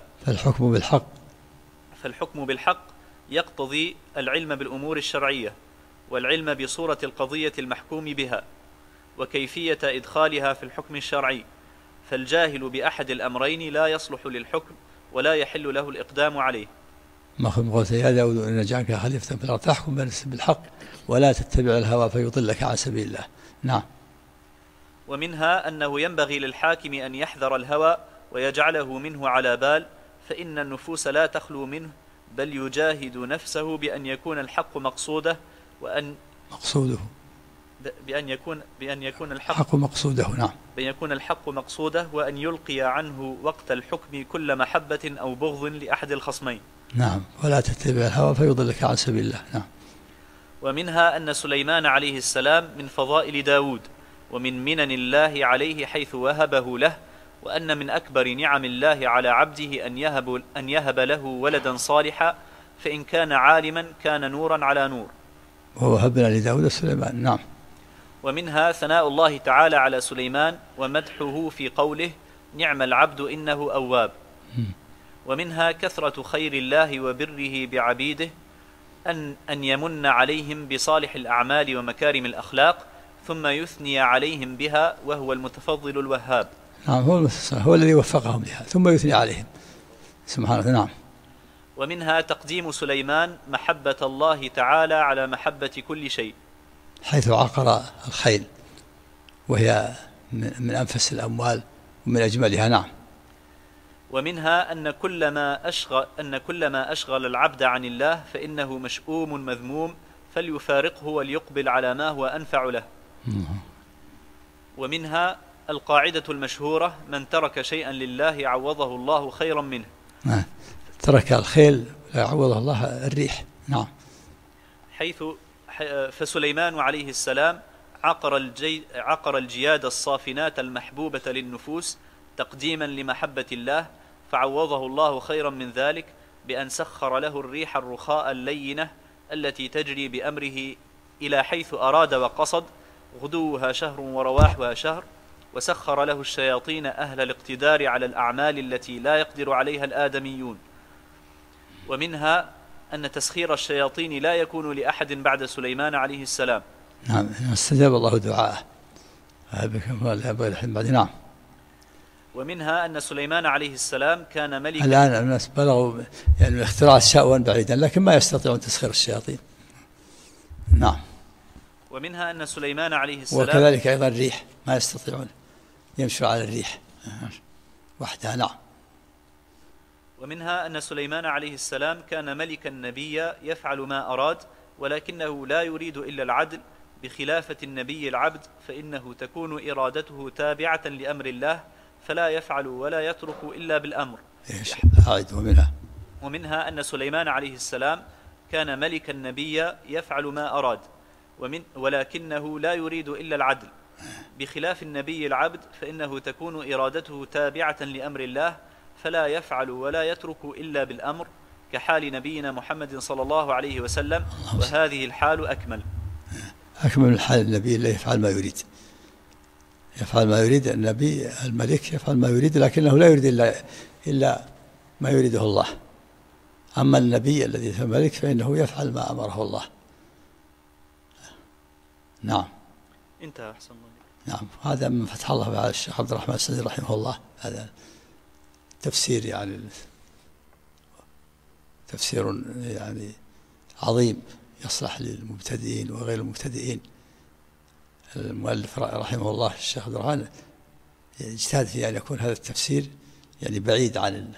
فالحكم بالحق يقتضي العلم بالأمور الشرعية والعلم بصورة القضية المحكوم بها وكيفية إدخالها في الحكم الشرعي، فالجاهل بأحد الأمرين لا يصلح للحكم ولا يحل له الإقدام عليه. ما قلت يا داود إن جعلك خليفة في الأرض تحكم بالناس بالحق ولا تتبع الهوى فيضلك عن سبيل الله. نعم. ومنها أنه ينبغي للحاكم أن يحذر الهوى ويجعله منه على بال، فإن النفوس لا تخلو منه، بل يجاهد نفسه بأن يكون الحق مقصوده بأن يكون الحق مقصوده. نعم. بأن يكون الحق مقصوده، وأن يلقي عنه وقت الحكم كل محبة أو بغض لأحد الخصمين. نعم. ولا تتبع الهوى فيضلك عن سبيل الله. نعم. ومنها أن سليمان عليه السلام من فضائل داود ومن منن الله عليه حيث وهبه له، وأن من أكبر نعم الله على عبده أن يهب له ولدا صالحا، فإن كان عالما كان نورا على نور. ووهبنا لداود سليمان. نعم. ومنها ثناء الله تعالى على سليمان ومدحه في قوله نعم العبد إنه أواب. ومنها كثرة خير الله وبره بعبيده، أن يمن عليهم بصالح الأعمال ومكارم الأخلاق ثم يثني عليهم بها، وهو المتفضل الوهاب. نعم. هو الذي وفقهم لها ثم يثني عليهم سبحانه. نعم. ومنها تقديم سليمان محبة الله تعالى على محبة كل شيء، حيث عقر الخيل وهي من أنفس الأموال ومن أجملها. نعم. ومنها أن كل ما أشغل العبد عن الله فإنه مشؤوم مذموم، فليفارقه وليقبل على ما هو أنفع له. ومنها القاعدة المشهورة من ترك شيئا لله عوضه الله خيرا منه. ترك الخيل عوضه الله الريح. نعم. فسليمان عليه السلام عقر الجياد الصافنات المحبوبة للنفوس تقديما لمحبة الله، فعوضه الله خيرا من ذلك بأن سخر له الريح الرخاء اللينة التي تجري بأمره إلى حيث أراد وقصد، غدوها شهر ورواحها شهر، وسخر له الشياطين أهل الاقتدار على الأعمال التي لا يقدر عليها الآدميون. ومنها أن تسخير الشياطين لا يكون لأحد بعد سليمان عليه السلام. نعم. استجاب الله دعاءه. نعم. ومنها أن سليمان عليه السلام كان ملكا. الآن الناس بلغوا يعني اختراع شأوا بعيدا لكن ما يستطيعون تسخير الشياطين. نعم. ومنها أن سليمان عليه السلام وكذلك أيضا الريح ما يستطيعون يمشوا على الريح وحدها. نعم. ومنها أن سليمان عليه السلام كان ملكا نبيا يفعل ما أراد، ولكنه لا يريد إلا العدل، بخلافة النبي العبد فإنه تكون إرادته تابعة لأمر الله، فلا يفعل ولا يترك إلا بالأمر. ومنها ومنها أن سليمان عليه السلام كان ملكا نبيا يفعل ما أراد، ولكنه لا يريد إلا العدل، بخلاف النبي العبد فإنه تكون إرادته تابعة لأمر الله، فلا يفعل ولا يترك إلا بالأمر، كحال نبينا محمد صلى الله عليه وسلم، وهذه الحال أكمل من حال النبي اللي يفعل ما يريد. يفعل ما يريد النبي الملك، يفعل ما يريد لكنه لا يريد إلا ما يريده الله. أما النبي الذي هو الملك فإنه يفعل ما أمره الله. نعم. انتهى. أحسن الله. نعم. هذا من فتح الله على الشيخ عبد الرحمن السدي رحمه الله. هذا تفسير يعني تفسير يعني عظيم يصلح للمبتدئين وغير المبتدئين. المؤلف رحمه الله الشيخ عبد الرحمن اجتهد في أن يكون هذا التفسير يعني بعيد عن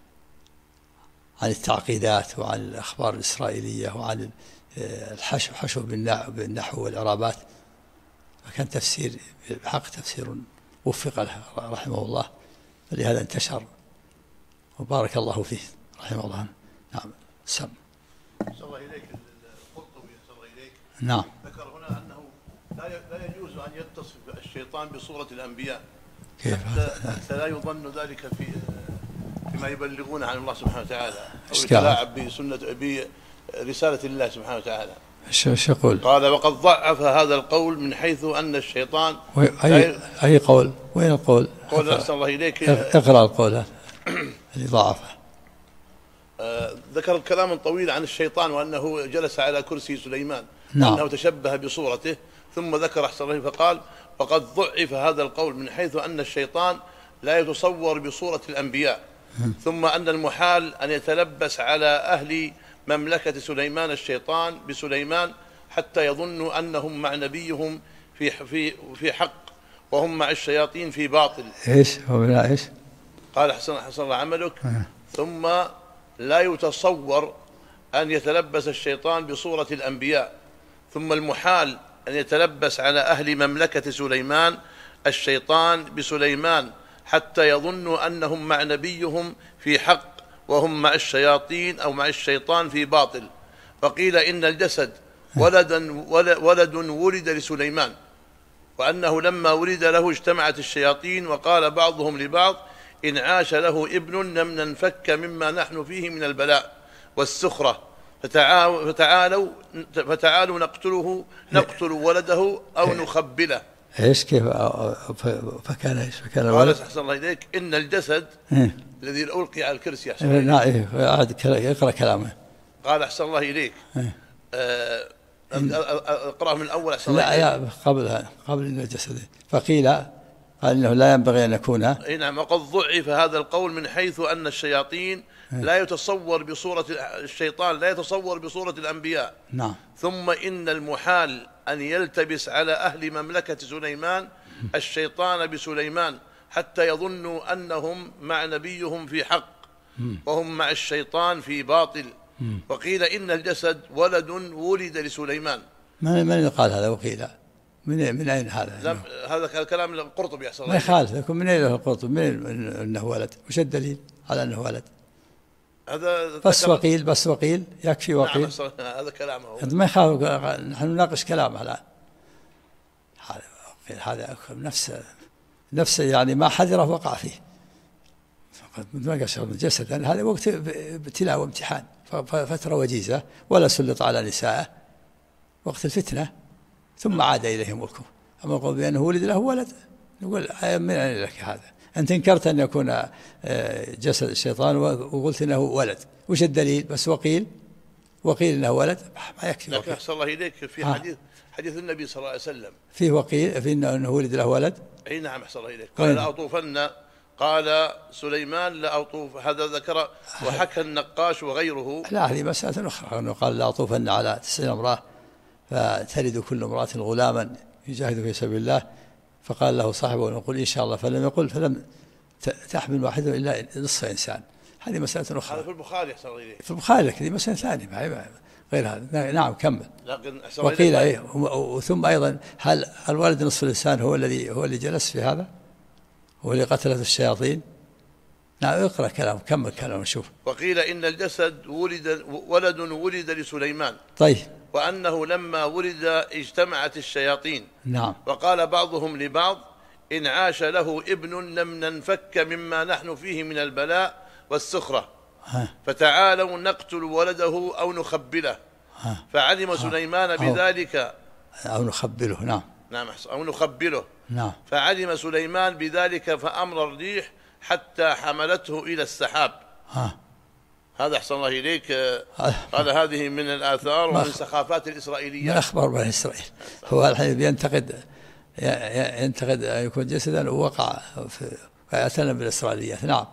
التعقيدات وعن الأخبار الإسرائيلية وعن حشو بالنحو والإعرابات، فكان تفسير بحق تفسير وفق له رحمه الله، فلهذا انتشر وبارك الله فيه رحمه الله. نعم. سم. صلى الله إليك القرطبي صلى الله إليك نعم. ذكر هنا أنه لا يجوز أن يتصف الشيطان بصورة الأنبياء، كيف؟ حتى لا يظن ذلك فيما يبلغون عن الله سبحانه وتعالى، أو إشكال. يتلاعب برسالة الله سبحانه وتعالى. شو يقول؟ قال وقد ضعف هذا القول من حيث أن الشيطان أي قول؟ وين القول؟ قول أحسن الله إليك. اقرأ القول هذا اللي ضعفه. ذكر كلاما طويلا عن الشيطان وأنه جلس على كرسي سليمان، نعم. وأنه تشبه بصورته، ثم ذكر أحسن الله فقال وقد ضعف هذا القول من حيث أن الشيطان لا يتصور بصورة الأنبياء، ثم أن المحال أن يتلبس على أهل مملكة سليمان الشيطان بسليمان حتى يظنوا أنهم مع نبيهم في حق وهم مع الشياطين في باطل. إيش هو؟ لا إيش قال حسن الله عملك. ثم لا يتصور أن يتلبس الشيطان بصورة الأنبياء، ثم المحال أن يتلبس على أهل مملكة سليمان الشيطان بسليمان حتى يظنوا أنهم مع نبيهم في حق وهم مع الشياطين أو مع الشيطان في باطل. فقيل إن الجسد ولد ولد لسليمان، وأنه لما ولد له اجتمعت الشياطين وقال بعضهم لبعض إن عاش له ابن لم ننفك مما نحن فيه من البلاء والسخرة، فتعالوا نقتل ولده أو نخبله. إيش كيف فكان إيش فكان قال أحسن الله إليك إن الجسد الذي ألقي على الكرسي أحسن الله إليك. يقرأ كلامه. قال أحسن الله إليك اقرأه من الأول أحسن الله إليك. لا قبل إن الجسد فقيل قال إنه لا ينبغي أن يكون. نعم. وقد ضعف هذا القول من حيث أن الشياطين لا يتصور بصورة الشيطان لا يتصور بصورة الأنبياء. نعم. ثم إن المحال أن يلتبس على أهل مملكة سليمان الشيطان بسليمان حتى يظنوا أنهم مع نبيهم في حق وهم مع الشيطان في باطل. وقيل إن الجسد ولد ولد لسليمان. من قال هذا وقيل؟ من أين هذا؟ هذا كلام القرطبي أحسن الله. ما يخالف يكون من أين القرطبي؟ من أنه ولد؟ وش الدليل على أنه ولد؟ هذا بس وقيل يكفي وقيل. نعم. هذا كلامه. ما يخالف، نحن نناقش كلامه الآن. هذا نفس يعني ما حذره وقع فيه. ما قشر من الجسد، لأن هذا وقت ابتلاء وامتحان، فترة وجيزة، ولا سلط على نسائه وقت الفتنة، ثم عاد إليه ملكه. أما يقول بأنه ولد له ولد، نقول من أين لك هذا؟ أنت انكرت أن يكون جسد الشيطان وقلت أنه ولد، وش الدليل؟ بس وقيل أنه ولد ما يكفي. لكن أحسن الله إليك في حديث النبي صلى الله عليه وسلم فيه وقيل في أنه ولد له ولد. أي نعم. أحسن الله إليك. قال لأطوفن، قال سليمان لأطوف، هذا ذكر وحكى النقاش وغيره. لا، هذه مسألة أخرى، أنه قال لأطوفن على 90 امرأة فتلد كل امرأة غلاما يجاهد في سبيل الله، فقال له صاحبه نقول إن شاء الله، فلم تحمل واحدة إلا نصف إنسان. هذه مسألة أخرى. هذا في البخاري أحسن الله إليك. في البخاري، لكن هذه مسألة ثانية غير هذا. نعم كمل. لكن وقيل إيه، وثم أيضا هل الولد نصف الإنسان هو اللي جلس في هذا، هو اللي قتلت الشياطين؟ نعم اقرأ كلام، كمل كلام نشوف. وقيل إن الجسد ولد ولد لسليمان. طيب. وأنه لما ولد اجتمعت الشياطين. نعم. وقال بعضهم لبعض: إن عاش له ابن لم ننفك مما نحن فيه من البلاء والسخرة، فتعالوا نقتل ولده أو نخبله. فعلم سليمان بذلك، أو نخبله. نعم. نعم، أو نخبله. نعم. فعلم سليمان بذلك فأمر الريح حتى حملته إلى السحاب. هذا أحسن الله إليك. قال هذه من الآثار ومن سخافات الإسرائيليات، من أخبار بني إسرائيل. هو الحين ينتقد أن يكون جسدا ووقع في يعتنى بالإسرائيليات. نعم.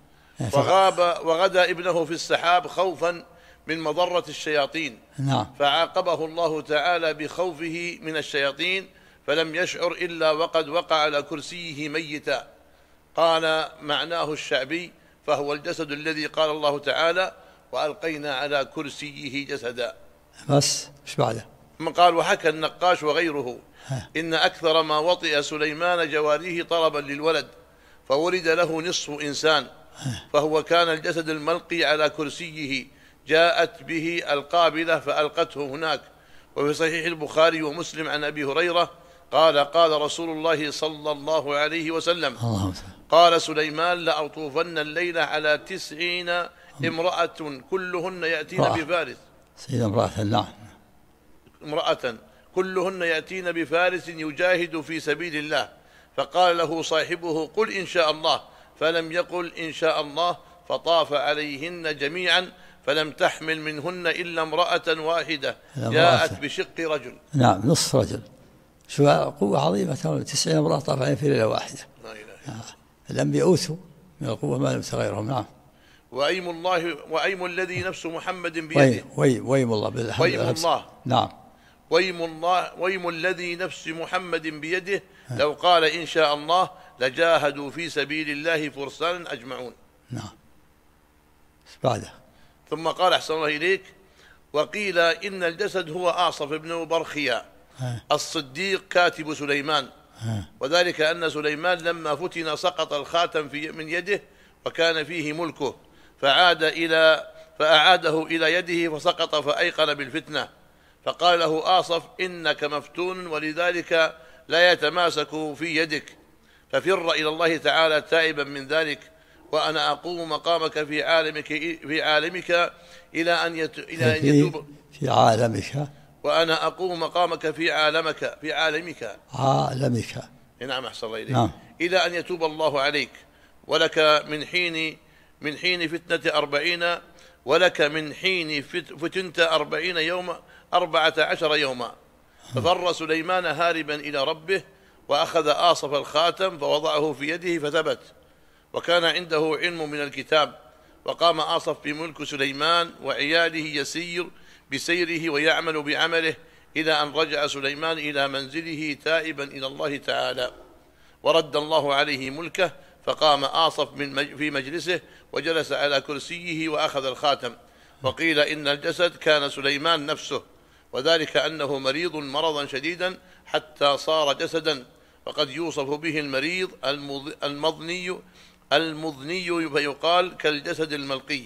وغدا ابنه في السحاب خوفا من مضرة الشياطين. نعم. فعاقبه الله تعالى بخوفه من الشياطين، فلم يشعر إلا وقد وقع على كرسيه ميتا. قال معناه الشعبي: فهو الجسد الذي قال الله تعالى: وألقينا على كرسيه جسدا. بس ايش بعده؟ ثم قال: وحكى النقاش وغيره إن أكثر ما وطئ سليمان جواريه طلبا للولد، فولد له نصف إنسان، فهو كان الجسد الملقي على كرسيه، جاءت به القابلة فألقته هناك. وفي صحيح البخاري ومسلم عن أبي هريرة قال: قال رسول الله صلى الله عليه وسلم: قال سليمان: لأطوفن الليلة على 90 امرأة كلهن يأتين بفارس. سيدة امرأة. نعم. امرأة كلهن يأتين بفارس يجاهد في سبيل الله. فقال له صاحبه: قل إن شاء الله. فلم يقل إن شاء الله، فطاف عليهن جميعا، فلم تحمل منهن إلا امرأة واحدة جاءت بشق رجل. نعم، نصف رجل. شو قوة عظيمة. 90 امرأة طافعين في ليلة واحدة. لا إله إلا الله. الأنبياء أوتوا من القوة ما لم تغيرهم. نعم. وأيم الله، وأيم الذي نفس محمد بيده. ويم الله بالحمد. ويم الله. نعم. ويم الله، ويم الذي نفس محمد بيده، لو قال إن شاء الله لجاهدوا في سبيل الله فرسانا أجمعون. نعم. بعده. ثم قال أحسن الله إليك: وقيل إن الجسد هو آصف بن برخيا الصديق كاتب سليمان، وذلك أن سليمان لما فتن سقط الخاتم من يده وكان فيه ملكه، فأعاده إلى يده فسقط فأيقن بالفتنة، فقال له آصف: إنك مفتون، ولذلك لا يتماسك في يدك، ففر إلى الله تعالى تائبا من ذلك، وأنا أقوم مقامك في عالمك إلى أن يتوب في عالمك، وأنا أقوم مقامك في عالمك. نعم، أحسن الله إليك. نعم. إلى أن يتوب الله عليك، ولك من حين فتنة 40، ولك من حين فتنت 40 يوما 14 يوما. ففر سليمان هاربا إلى ربه، وأخذ آصف الخاتم فوضعه في يده فثبت، وكان عنده علم من الكتاب. وقام آصف بملك سليمان، وعياله يسير بسيره ويعمل بعمله، إلى أن رجع سليمان إلى منزله تائبا إلى الله تعالى، ورد الله عليه ملكه. فقام آصف في مجلسه وجلس على كرسيه وأخذ الخاتم. وقيل إن الجسد كان سليمان نفسه، وذلك أنه مريض مرضا شديدا حتى صار جسدا، وقد يوصف به المريض المضني فيقال كالجسد الملقي.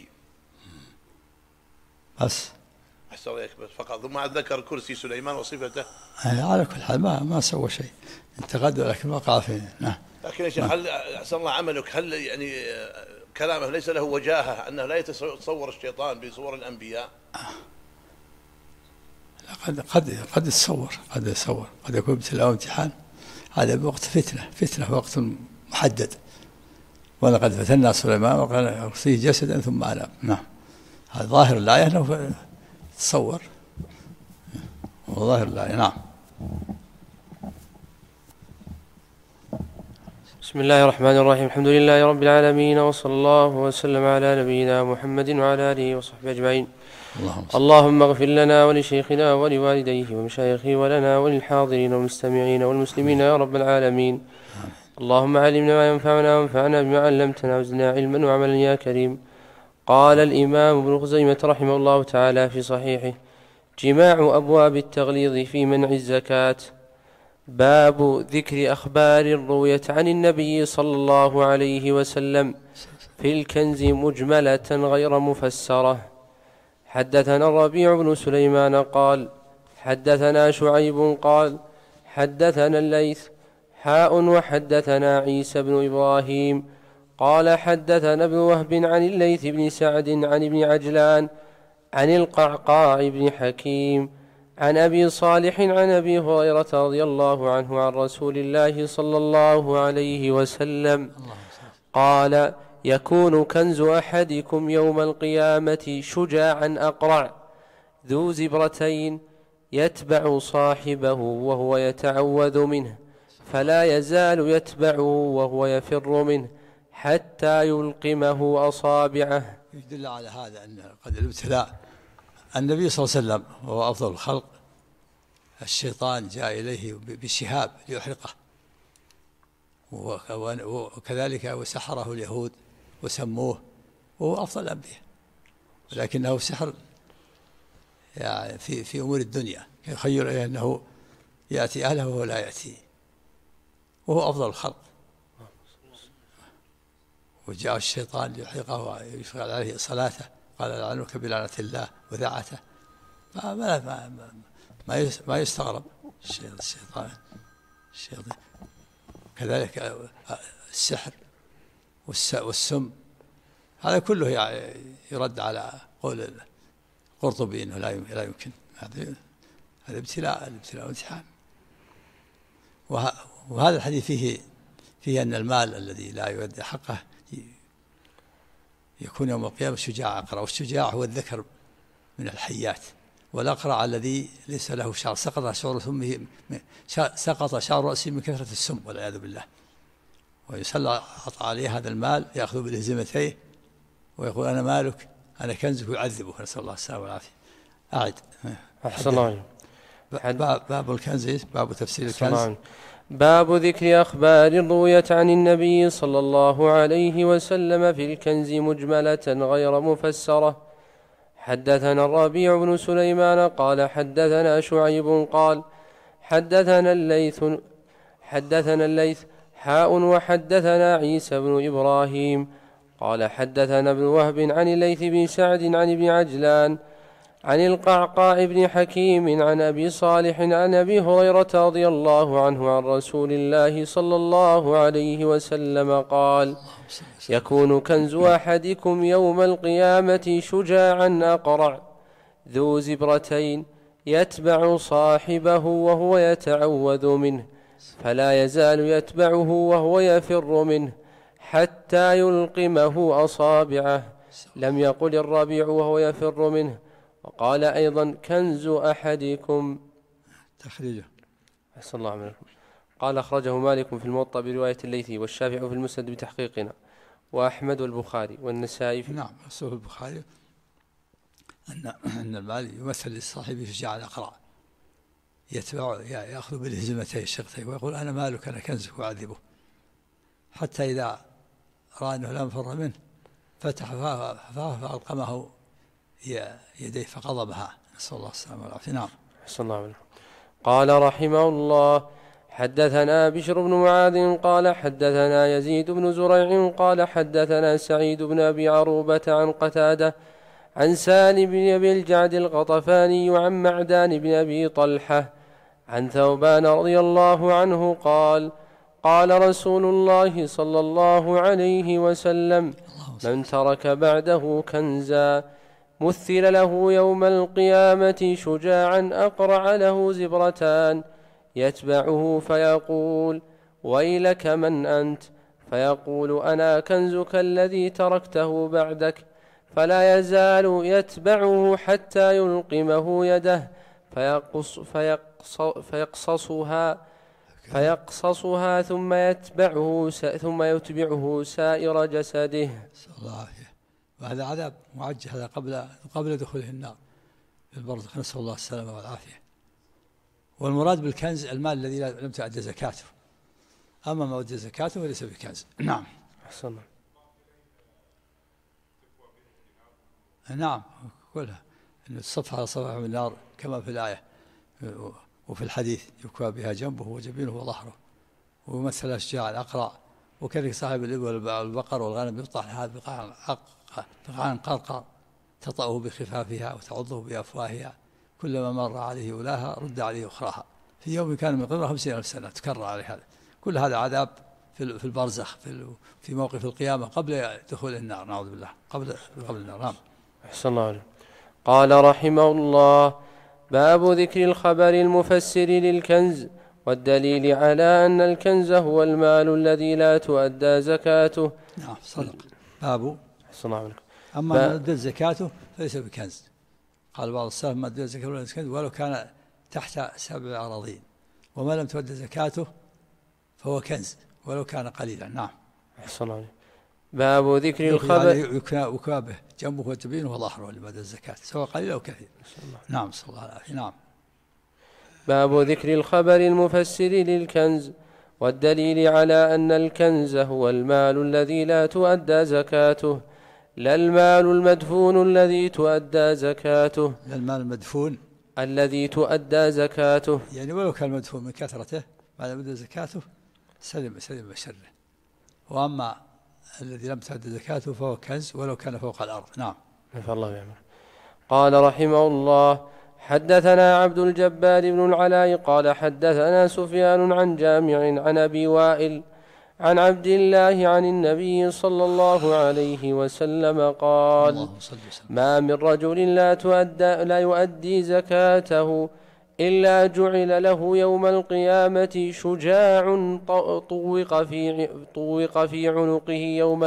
بس أحسن الله بس فقط. ثم ذكر كرسي سليمان وصفته. على كل حال ما سوى شيء، انتقد لكن وقع فيه. نعم. لكن يا شيخ، هل أحسن الله عملك، هل يعني كلامه ليس له وجاهة، أنه لا يتصور الشيطان بصور الأنبياء؟ قد يتصور، قد يكون ابتلاء وامتحان. هذا بوقت فتنة وقت محدد. ولقد فتنا سليمان وقال أرسيه جسدا ثم أناب. نعم. هذا ظاهر الآية أنه تصور، وظاهر الآية. نعم. بسم الله الرحمن الرحيم. الحمد لله رب العالمين، وصلى الله وسلم على نبينا محمد وعلى آله وصحبه أجمعين. اللهم اغفر لنا ولشيخنا ولوالديه ومشايخه ولنا وللحاضرين والمستمعين والمسلمين يا رب العالمين. اللهم علمنا ما ينفعنا وانفعنا بما علمتنا وزدنا علما وعملا يا كريم. قال الإمام ابن خزيمة رحمه الله تعالى في صحيحه: جماع أبواب التغليظ في منع الزكاة. باب ذكر أخبار رويت عن النبي صلى الله عليه وسلم في الكنز مجملة غير مفسرة. حدثنا الربيع بن سليمان قال حدثنا شعيب قال حدثنا الليث وحدثنا عيسى بن إبراهيم قال حدثنا ابن وهب عن الليث بن سعد عن ابن عجلان عن القعقاع بن حكيم عن أبي صالح عن أبي هريرة رضي الله عنه عن رسول الله صلى الله عليه وسلم قال يكون كنز أحدكم يوم القيامة شجاعا أقرع ذو زبرتين يتبع صاحبه وهو يتعوذ منه فلا يزال يتبعه وهو يفر منه حتى يلقمه أصابعه. يدل على هذا أن قد الابتلاء النبي صلى الله عليه وسلم وهو أفضل الخلق الشيطان جاء إليه بشهاب ليحرقه، وكذلك وسحره اليهود وسموه وهو أفضل الأنبياء، ولكنه سحر يعني في أمور الدنيا يخيل إليه أنه يأتي أهله وهو لا يأتي، وهو أفضل الخلق. وجاء الشيطان ليحرقه ويشغل عليه صلاته قال لعنك بلعنة الله وذعته. ما يستغرب الشيطان كذلك السحر والسم، هذا كله يرد على قول القرطبي انه لا يمكن. هذا ابتلاء وامتحان. وهذا الحديث فيه ان المال الذي لا يؤدي حقه يكون يوم القيامة شجاع أقرع، والشجاع هو الذكر من الحيات، والأقرع الذي ليس له شعر سقط شعر رأسه من كثرة السم والعياذ بالله، ويسلط عليه هذا المال يأخذ بالهزيمتين ويقول أنا مالك أنا كنزك ويعذبه، نسأل الله السلامة والعافية. أعد. أحسن الله. باب الكنز، باب تفسير الكنز. باب ذكر أخبار روية عن النبي صلى الله عليه وسلم في الكنز مجملة غير مفسرة. حدثنا الربيع بن سليمان قال حدثنا شعيب قال حدثنا الليث وحدثنا عيسى بن إبراهيم قال حدثنا ابن وهب عن الليث بن سعد عن ابن عجلان عن القعقاع بن حكيم عن أبي صالح عن أبي هريرة رضي الله عنه عن رسول الله صلى الله عليه وسلم قال يكون كنز أحدكم يوم القيامة شجاعا أقرع ذو زبرتين يتبع صاحبه وهو يتعوذ منه فلا يزال يتبعه وهو يفر منه حتى يلقمه أصابعه. لم يقل الربيع وهو يفر منه. وقال أيضا كنز أحدكم. تخريجه. أحسن الله عليكم. قال أخرجه مالك في الموطأ برواية الليثي والشافعي في المسند بتحقيقنا وأحمد والبخاري والنسائي في نعم. أصله البخاري أن المال يمثل لصاحبه شجاع الأقرع يتبع يأخذ بالهزمتين الشقتين ويقول أنا مالك أنا كنزك وأعذبه، حتى إذا رأى أنه لا مفر منه فتح فاه فألقمه يديه فقضبها، نسأل الله السلامة والعافية. نعم. أحسن الله عليكم. قال رحمه الله حدثنا بشر بن معاذ قال حدثنا يزيد بن زريع قال حدثنا سعيد بن أبي عروبة عن قتادة عن سالم بن أبي الجعد الغطفاني وعن معدان بن أبي طلحة عن ثوبان رضي الله عنه قال قال رسول الله صلى الله عليه وسلم من ترك بعده كنزا مثل له يوم القيامة شجاعا أقرع له زبرتان يتبعه فيقول ويلك من أنت؟ فيقول أنا كنزك الذي تركته بعدك، فلا يزال يتبعه حتى يلقمه يده فيقصصها ثم يتبعه سائر جسده. وهذا عذاب معجل، هذا قبل دخوله النار في البرزخ، نسأل الله السلامة والعافية. والمراد بالكنز المال الذي لم تؤدى زكاته، أما ما أدى زكاته فليس بكنز. نعم. أحسن. نعم كلها إن الصفحة على صفحة من النار كما في الآية وفي الحديث يكوى بها جنبه وجبينه وظهره، ويمثل أشجاع الأقرع وكذلك صاحب الإبل والبقر والغنم يقطع لها بقاع قرقر تطأه بخفافها وتعضه بأفواهها، كلما مر عليه أولاها رد عليه أخراها، في يوم كان مقداره 50,000 سنة تكرر عليه هذا. كل هذا عذاب في البرزخ في موقف القيامة قبل دخول النار، نعوذ بالله، قبل النار. نعم. أحسن الله عليه. قال رحمه الله: باب ذكر الخبر المفسر للكنز والدليل على أن الكنز هو المال الذي لا تؤدى زكاته. نعم صدق. باب أحسن الله عليك. أما ما أدى زكاته فليس بكنز. قال بعض السلف: ما أدى زكاته فليس بكنز ولو كان تحت 7 أراضين، وما لم تؤدى زكاته فهو كنز ولو كان قليلا. نعم. أحسن الله عليك. باب ذكر الخبر يكابه جنبه وتبينه وظهره لبعد الزكاة سواء قليل أو كثير. نعم صلى الله عليه وسلم. نعم. باب ذكر الخبر المفسر للكنز والدليل على أن الكنز هو المال الذي لا تؤدى زكاته، لا المال المدفون الذي تؤدى زكاته. لا المال المدفون الذي تؤدى زكاته، يعني ولو كان مدفون من كثرته بعد أدى زكاته سلم بشره. وأما الذي لم تؤدى زكاته فهو كنز ولو كان فوق الأرض. نعم. نفع الله يعمل. قال رحمه الله: حدثنا عبد الجبار بن العلاء قال حدثنا سفيان عن جامع عن أبي وائل عن عبد الله عن النبي صلى الله عليه وسلم قال: ما من رجل لا يؤدي زكاته إلا جعل له يوم القيامة شجاع طوق في عنقه يوم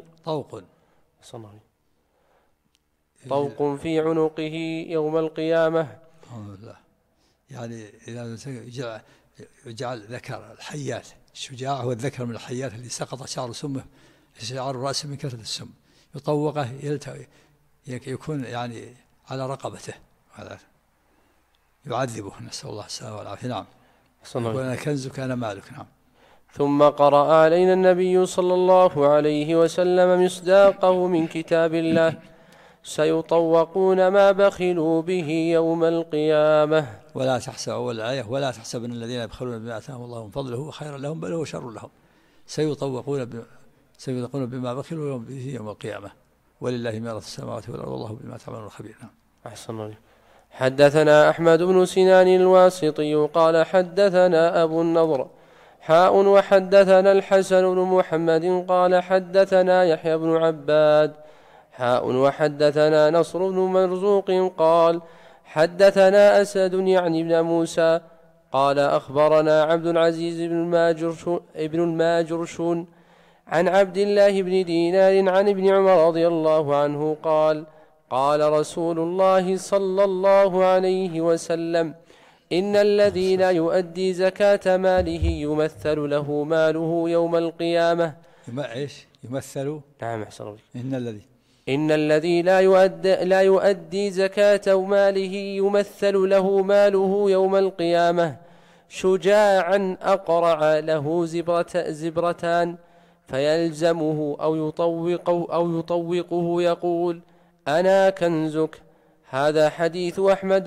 طوق في عنقه يوم القيامة. يعني إذا يجعل ذكر الحيات، الشجاع هو الذكر من الحيات اللي سقط شعر الرأس من كثرة السم، يطوقه يكون يعني على رقبته، هذا يعذبه، نسأل الله السلامة والعافية. نعم. وأنا كنزك أنا مالك. نعم. ثم قرأ علينا النبي صلى الله عليه وسلم مصداقه من كتاب الله: سيطوقون ما بخلوا به يوم القيامة. ولا تحسب أول الآية: ولا تحسبن الذين يبخلون بما آتاهم الله من فضله خيرا لهم بل هو شر لهم، سيطوقون بما بخلوا به يوم القيامة ولله ميراث السماوات والأرض والله بما تعملون خبير. نعم. أحسن الله. حدثنا أحمد بن سنان الواسطي قال حدثنا أبو النضر وحدثنا الحسن بن محمد قال حدثنا يحيى بن عباد وحدثنا نصر بن مرزوق قال حدثنا أسد يعني بن موسى قال أخبرنا عبد العزيز بن الماجرشون عن عبد الله بن دينار عن ابن عمر رضي الله عنه قال: قال رسول الله صلى الله عليه وسلم: إن الذي لا يؤدي زكاة ماله يمثل له ماله يوم القيامة. يمثل؟ نعم أحسن الله. إن الذي لا يؤدي زكاة ماله يمثل له ماله يوم القيامة شجاعا أقرع له زبرتان فيلزمه أو يطوقه يقول: أنا كنزك. هذا حديث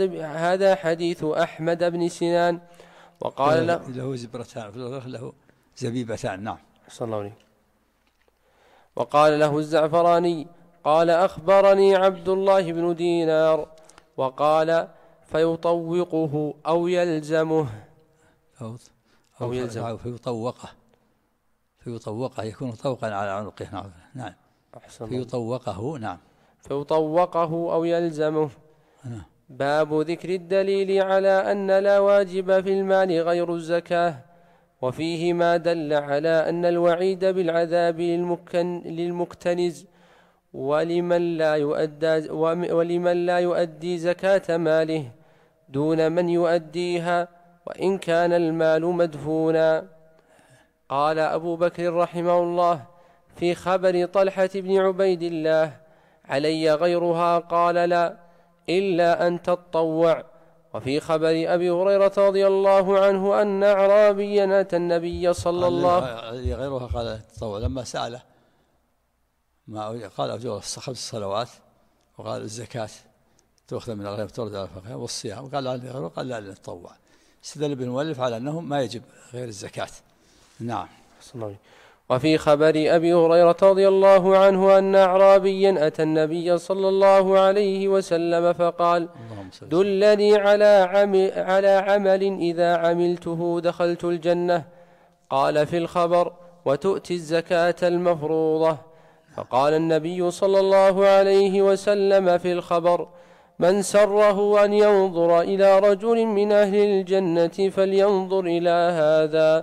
أحمد بن سنان. وقال له زبرتان له زبيبتان. نعم. صلى الله عليه. وقال له الزعفراني قال أخبرني عبد الله بن دينار وقال: فيطوقه أو يلزمه فيطوقه يكون طوقا على عنقه. نعم. فيطوقه. نعم. فيطوقه أو يلزمه. باب ذكر الدليل على أن لا واجب في المال غير الزكاة، وفيه ما دل على أن الوعيد بالعذاب للمكتنز ولمن لا يؤدي زكاة ماله دون من يؤديها وإن كان المال مدفونا. قال أبو بكر رحمه الله في خبر طلحة بن عبيد الله: علي غيرها؟ قال: لا، إلا أن تطوع. وفي خبر أبي هريرة رضي الله عنه أن أعرابيا أتى النبي صلى الله عليه غيرها قال تطوع لما سأله ما قال أجور 5 صلوات، وقال الزكاة تأخذ من الغنم ترد على الفقراء والصيام، وقال عليه غيره قال لا نتطوع. استدل ابن المؤلف على أنه ما يجب غير الزكاة. نعم. وفي خبر أبي هريرة رضي الله عنه أن أعرابيا أتى النبي صلى الله عليه وسلم فقال: دلني على عمل إذا عملته دخلت الجنة. قال في الخبر: وتؤتي الزكاة المفروضة. فقال النبي صلى الله عليه وسلم في الخبر: من سره أن ينظر إلى رجل من أهل الجنة فلينظر إلى هذا.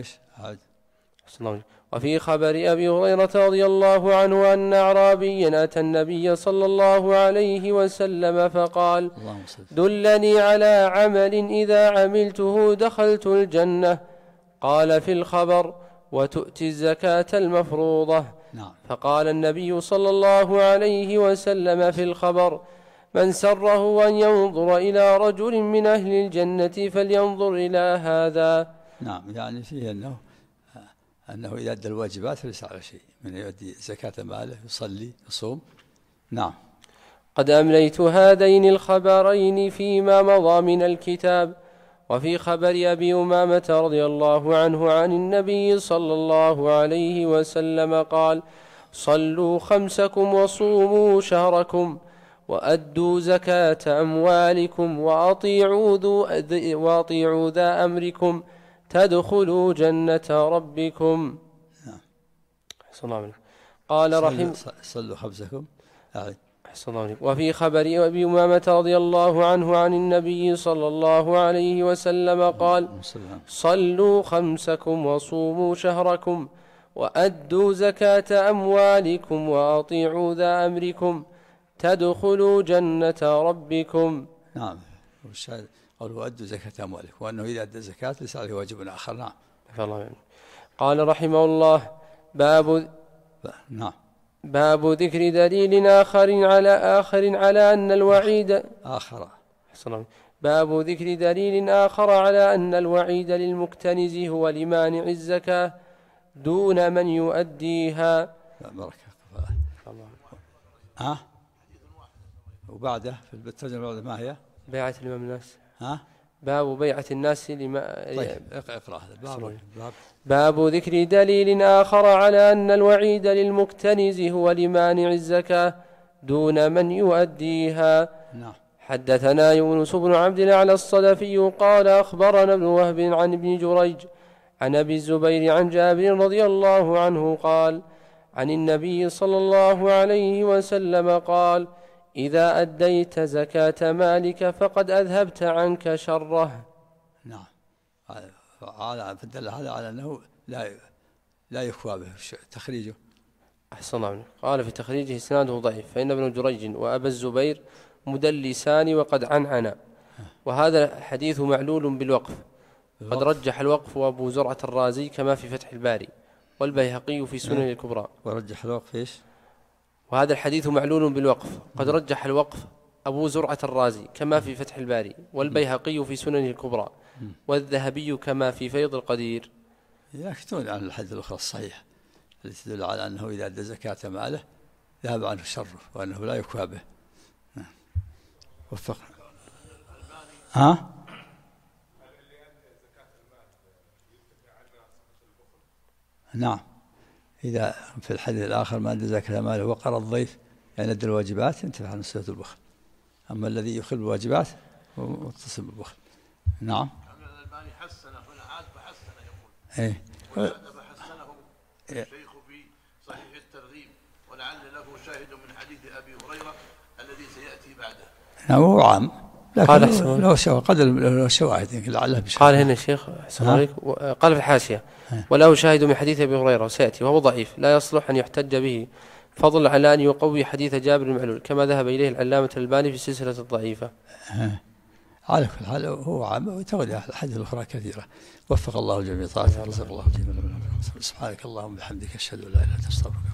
وفي خبر أبي هريرة رضي الله عنه أن أعرابيا أتى النبي صلى الله عليه وسلم فقال: دلني على عمل إذا عملته دخلت الجنة. قال في الخبر: وتؤتي الزكاة المفروضة. فقال النبي صلى الله عليه وسلم في الخبر: من سره أن ينظر إلى رجل من أهل الجنة فلينظر إلى هذا. نعم، يعني فيه أنه إذا أدى الواجبات فليس على شيء، من يؤدي زكاة ماله، يصلي، يصوم. نعم. قد أمليت هذين الخبرين فيما مضى من الكتاب. وفي خبر أبي أمامة رضي الله عنه عن النبي صلى الله عليه وسلم قال: صلوا خمسكم وصوموا شهركم وأدوا زكاة أموالكم وأطيعوا ذا أمركم تدخلوا جنة ربكم. قال رحمه: صلوا خمسكم. وفي خبر أبي أمامة رضي الله عنه عن النبي صلى الله عليه وسلم قال: صلوا خمسكم وصوموا شهركم وأدوا زكاة أموالكم وأطيعوا ذا أمركم تدخلوا جنة ربكم. نعم، قالوا أدوا زكاة أموالكم، وأنه إذا أدى الزكاة ليس عليه واجب آخر. نعم. قال رحمه الله: باب ذكر دليل آخر على أن الوعيد باب ذكر دليل آخر على أن الوعيد للمكتنز هو لمانع الزكاة دون من يؤديها. وبعده في الترجمة ما هي؟ بيعة الإمام الناس. باب بيعة الناس طيب اقرأ. باب ذكر دليل آخر على أن الوعيد للمكتنز هو لمانع الزكاة دون من يؤديها. نعم. حدثنا يونس بن عبد الأعلى الصدفي قال أخبرنا ابن وهب عن ابن جريج عن أبي الزبير عن جابر رضي الله عنه قال: عن النبي صلى الله عليه وسلم قال: إذا أديت زكاة مالك فقد أذهبت عنك شره. نعم، فدل هذا على أنه لا يكوى به تخريجه. أحسن الله. قال في تخريجه إسناده ضعيف، فإن ابن جريج وأبا الزبير مدلسان وقد عنعنا، وهذا الحديث معلول بالوقف. قد رجح الوقف أبو زرعة الرازي كما في فتح الباري، والبيهقي في سنن الكبرى. ورجح الوقف إيش؟ وهذا الحديث معلول بالوقف. قد رجح الوقف أبو زرعة الرازي كما في فتح الباري، والبيهقي في سنن الكبرى، والذهبي كما في فيض القدير. يكتون عن الحديث الأخرى الصحيح التي تدل على أنه إذا أدى زكاة ماله ذهب عنه شره وأنه لا يكوى به. وفق. نعم، إذا في الحديث الآخر ما أدى زكاة ماله وقر الضيف، يعني أدى الواجبات ينتفع عن صلة البخل. أما الذي يخل الواجبات متصل بالبخل. نعم. الألباني حسن هنا عاد فحسن يقول. فحسنه الشيخ في صحيح الترغيب، ولعل له شاهد من حديث أبي هريرة الذي سيأتي بعده. نعم، هو عام، لكن له شواهد يمكن لعله بشاهد. قال هنا الشيخ قال في الحاشية: وله شاهد من حديث أبي هريرة وسيأتي، وهو ضعيف لا يصلح أن يحتج به، فضل على أن يقوي حديث جابر المعلول كما ذهب إليه العلامة الألباني في السلسلة الضعيفة. على كل حال هو عام، وتغني الحديث الأخرى كثيرة. وفق الله الجميع طاعته، رزق الله الجميع. سبحانك اللهم وبحمدك، أشهد أن لا إله إلا أنت، أستغفرك.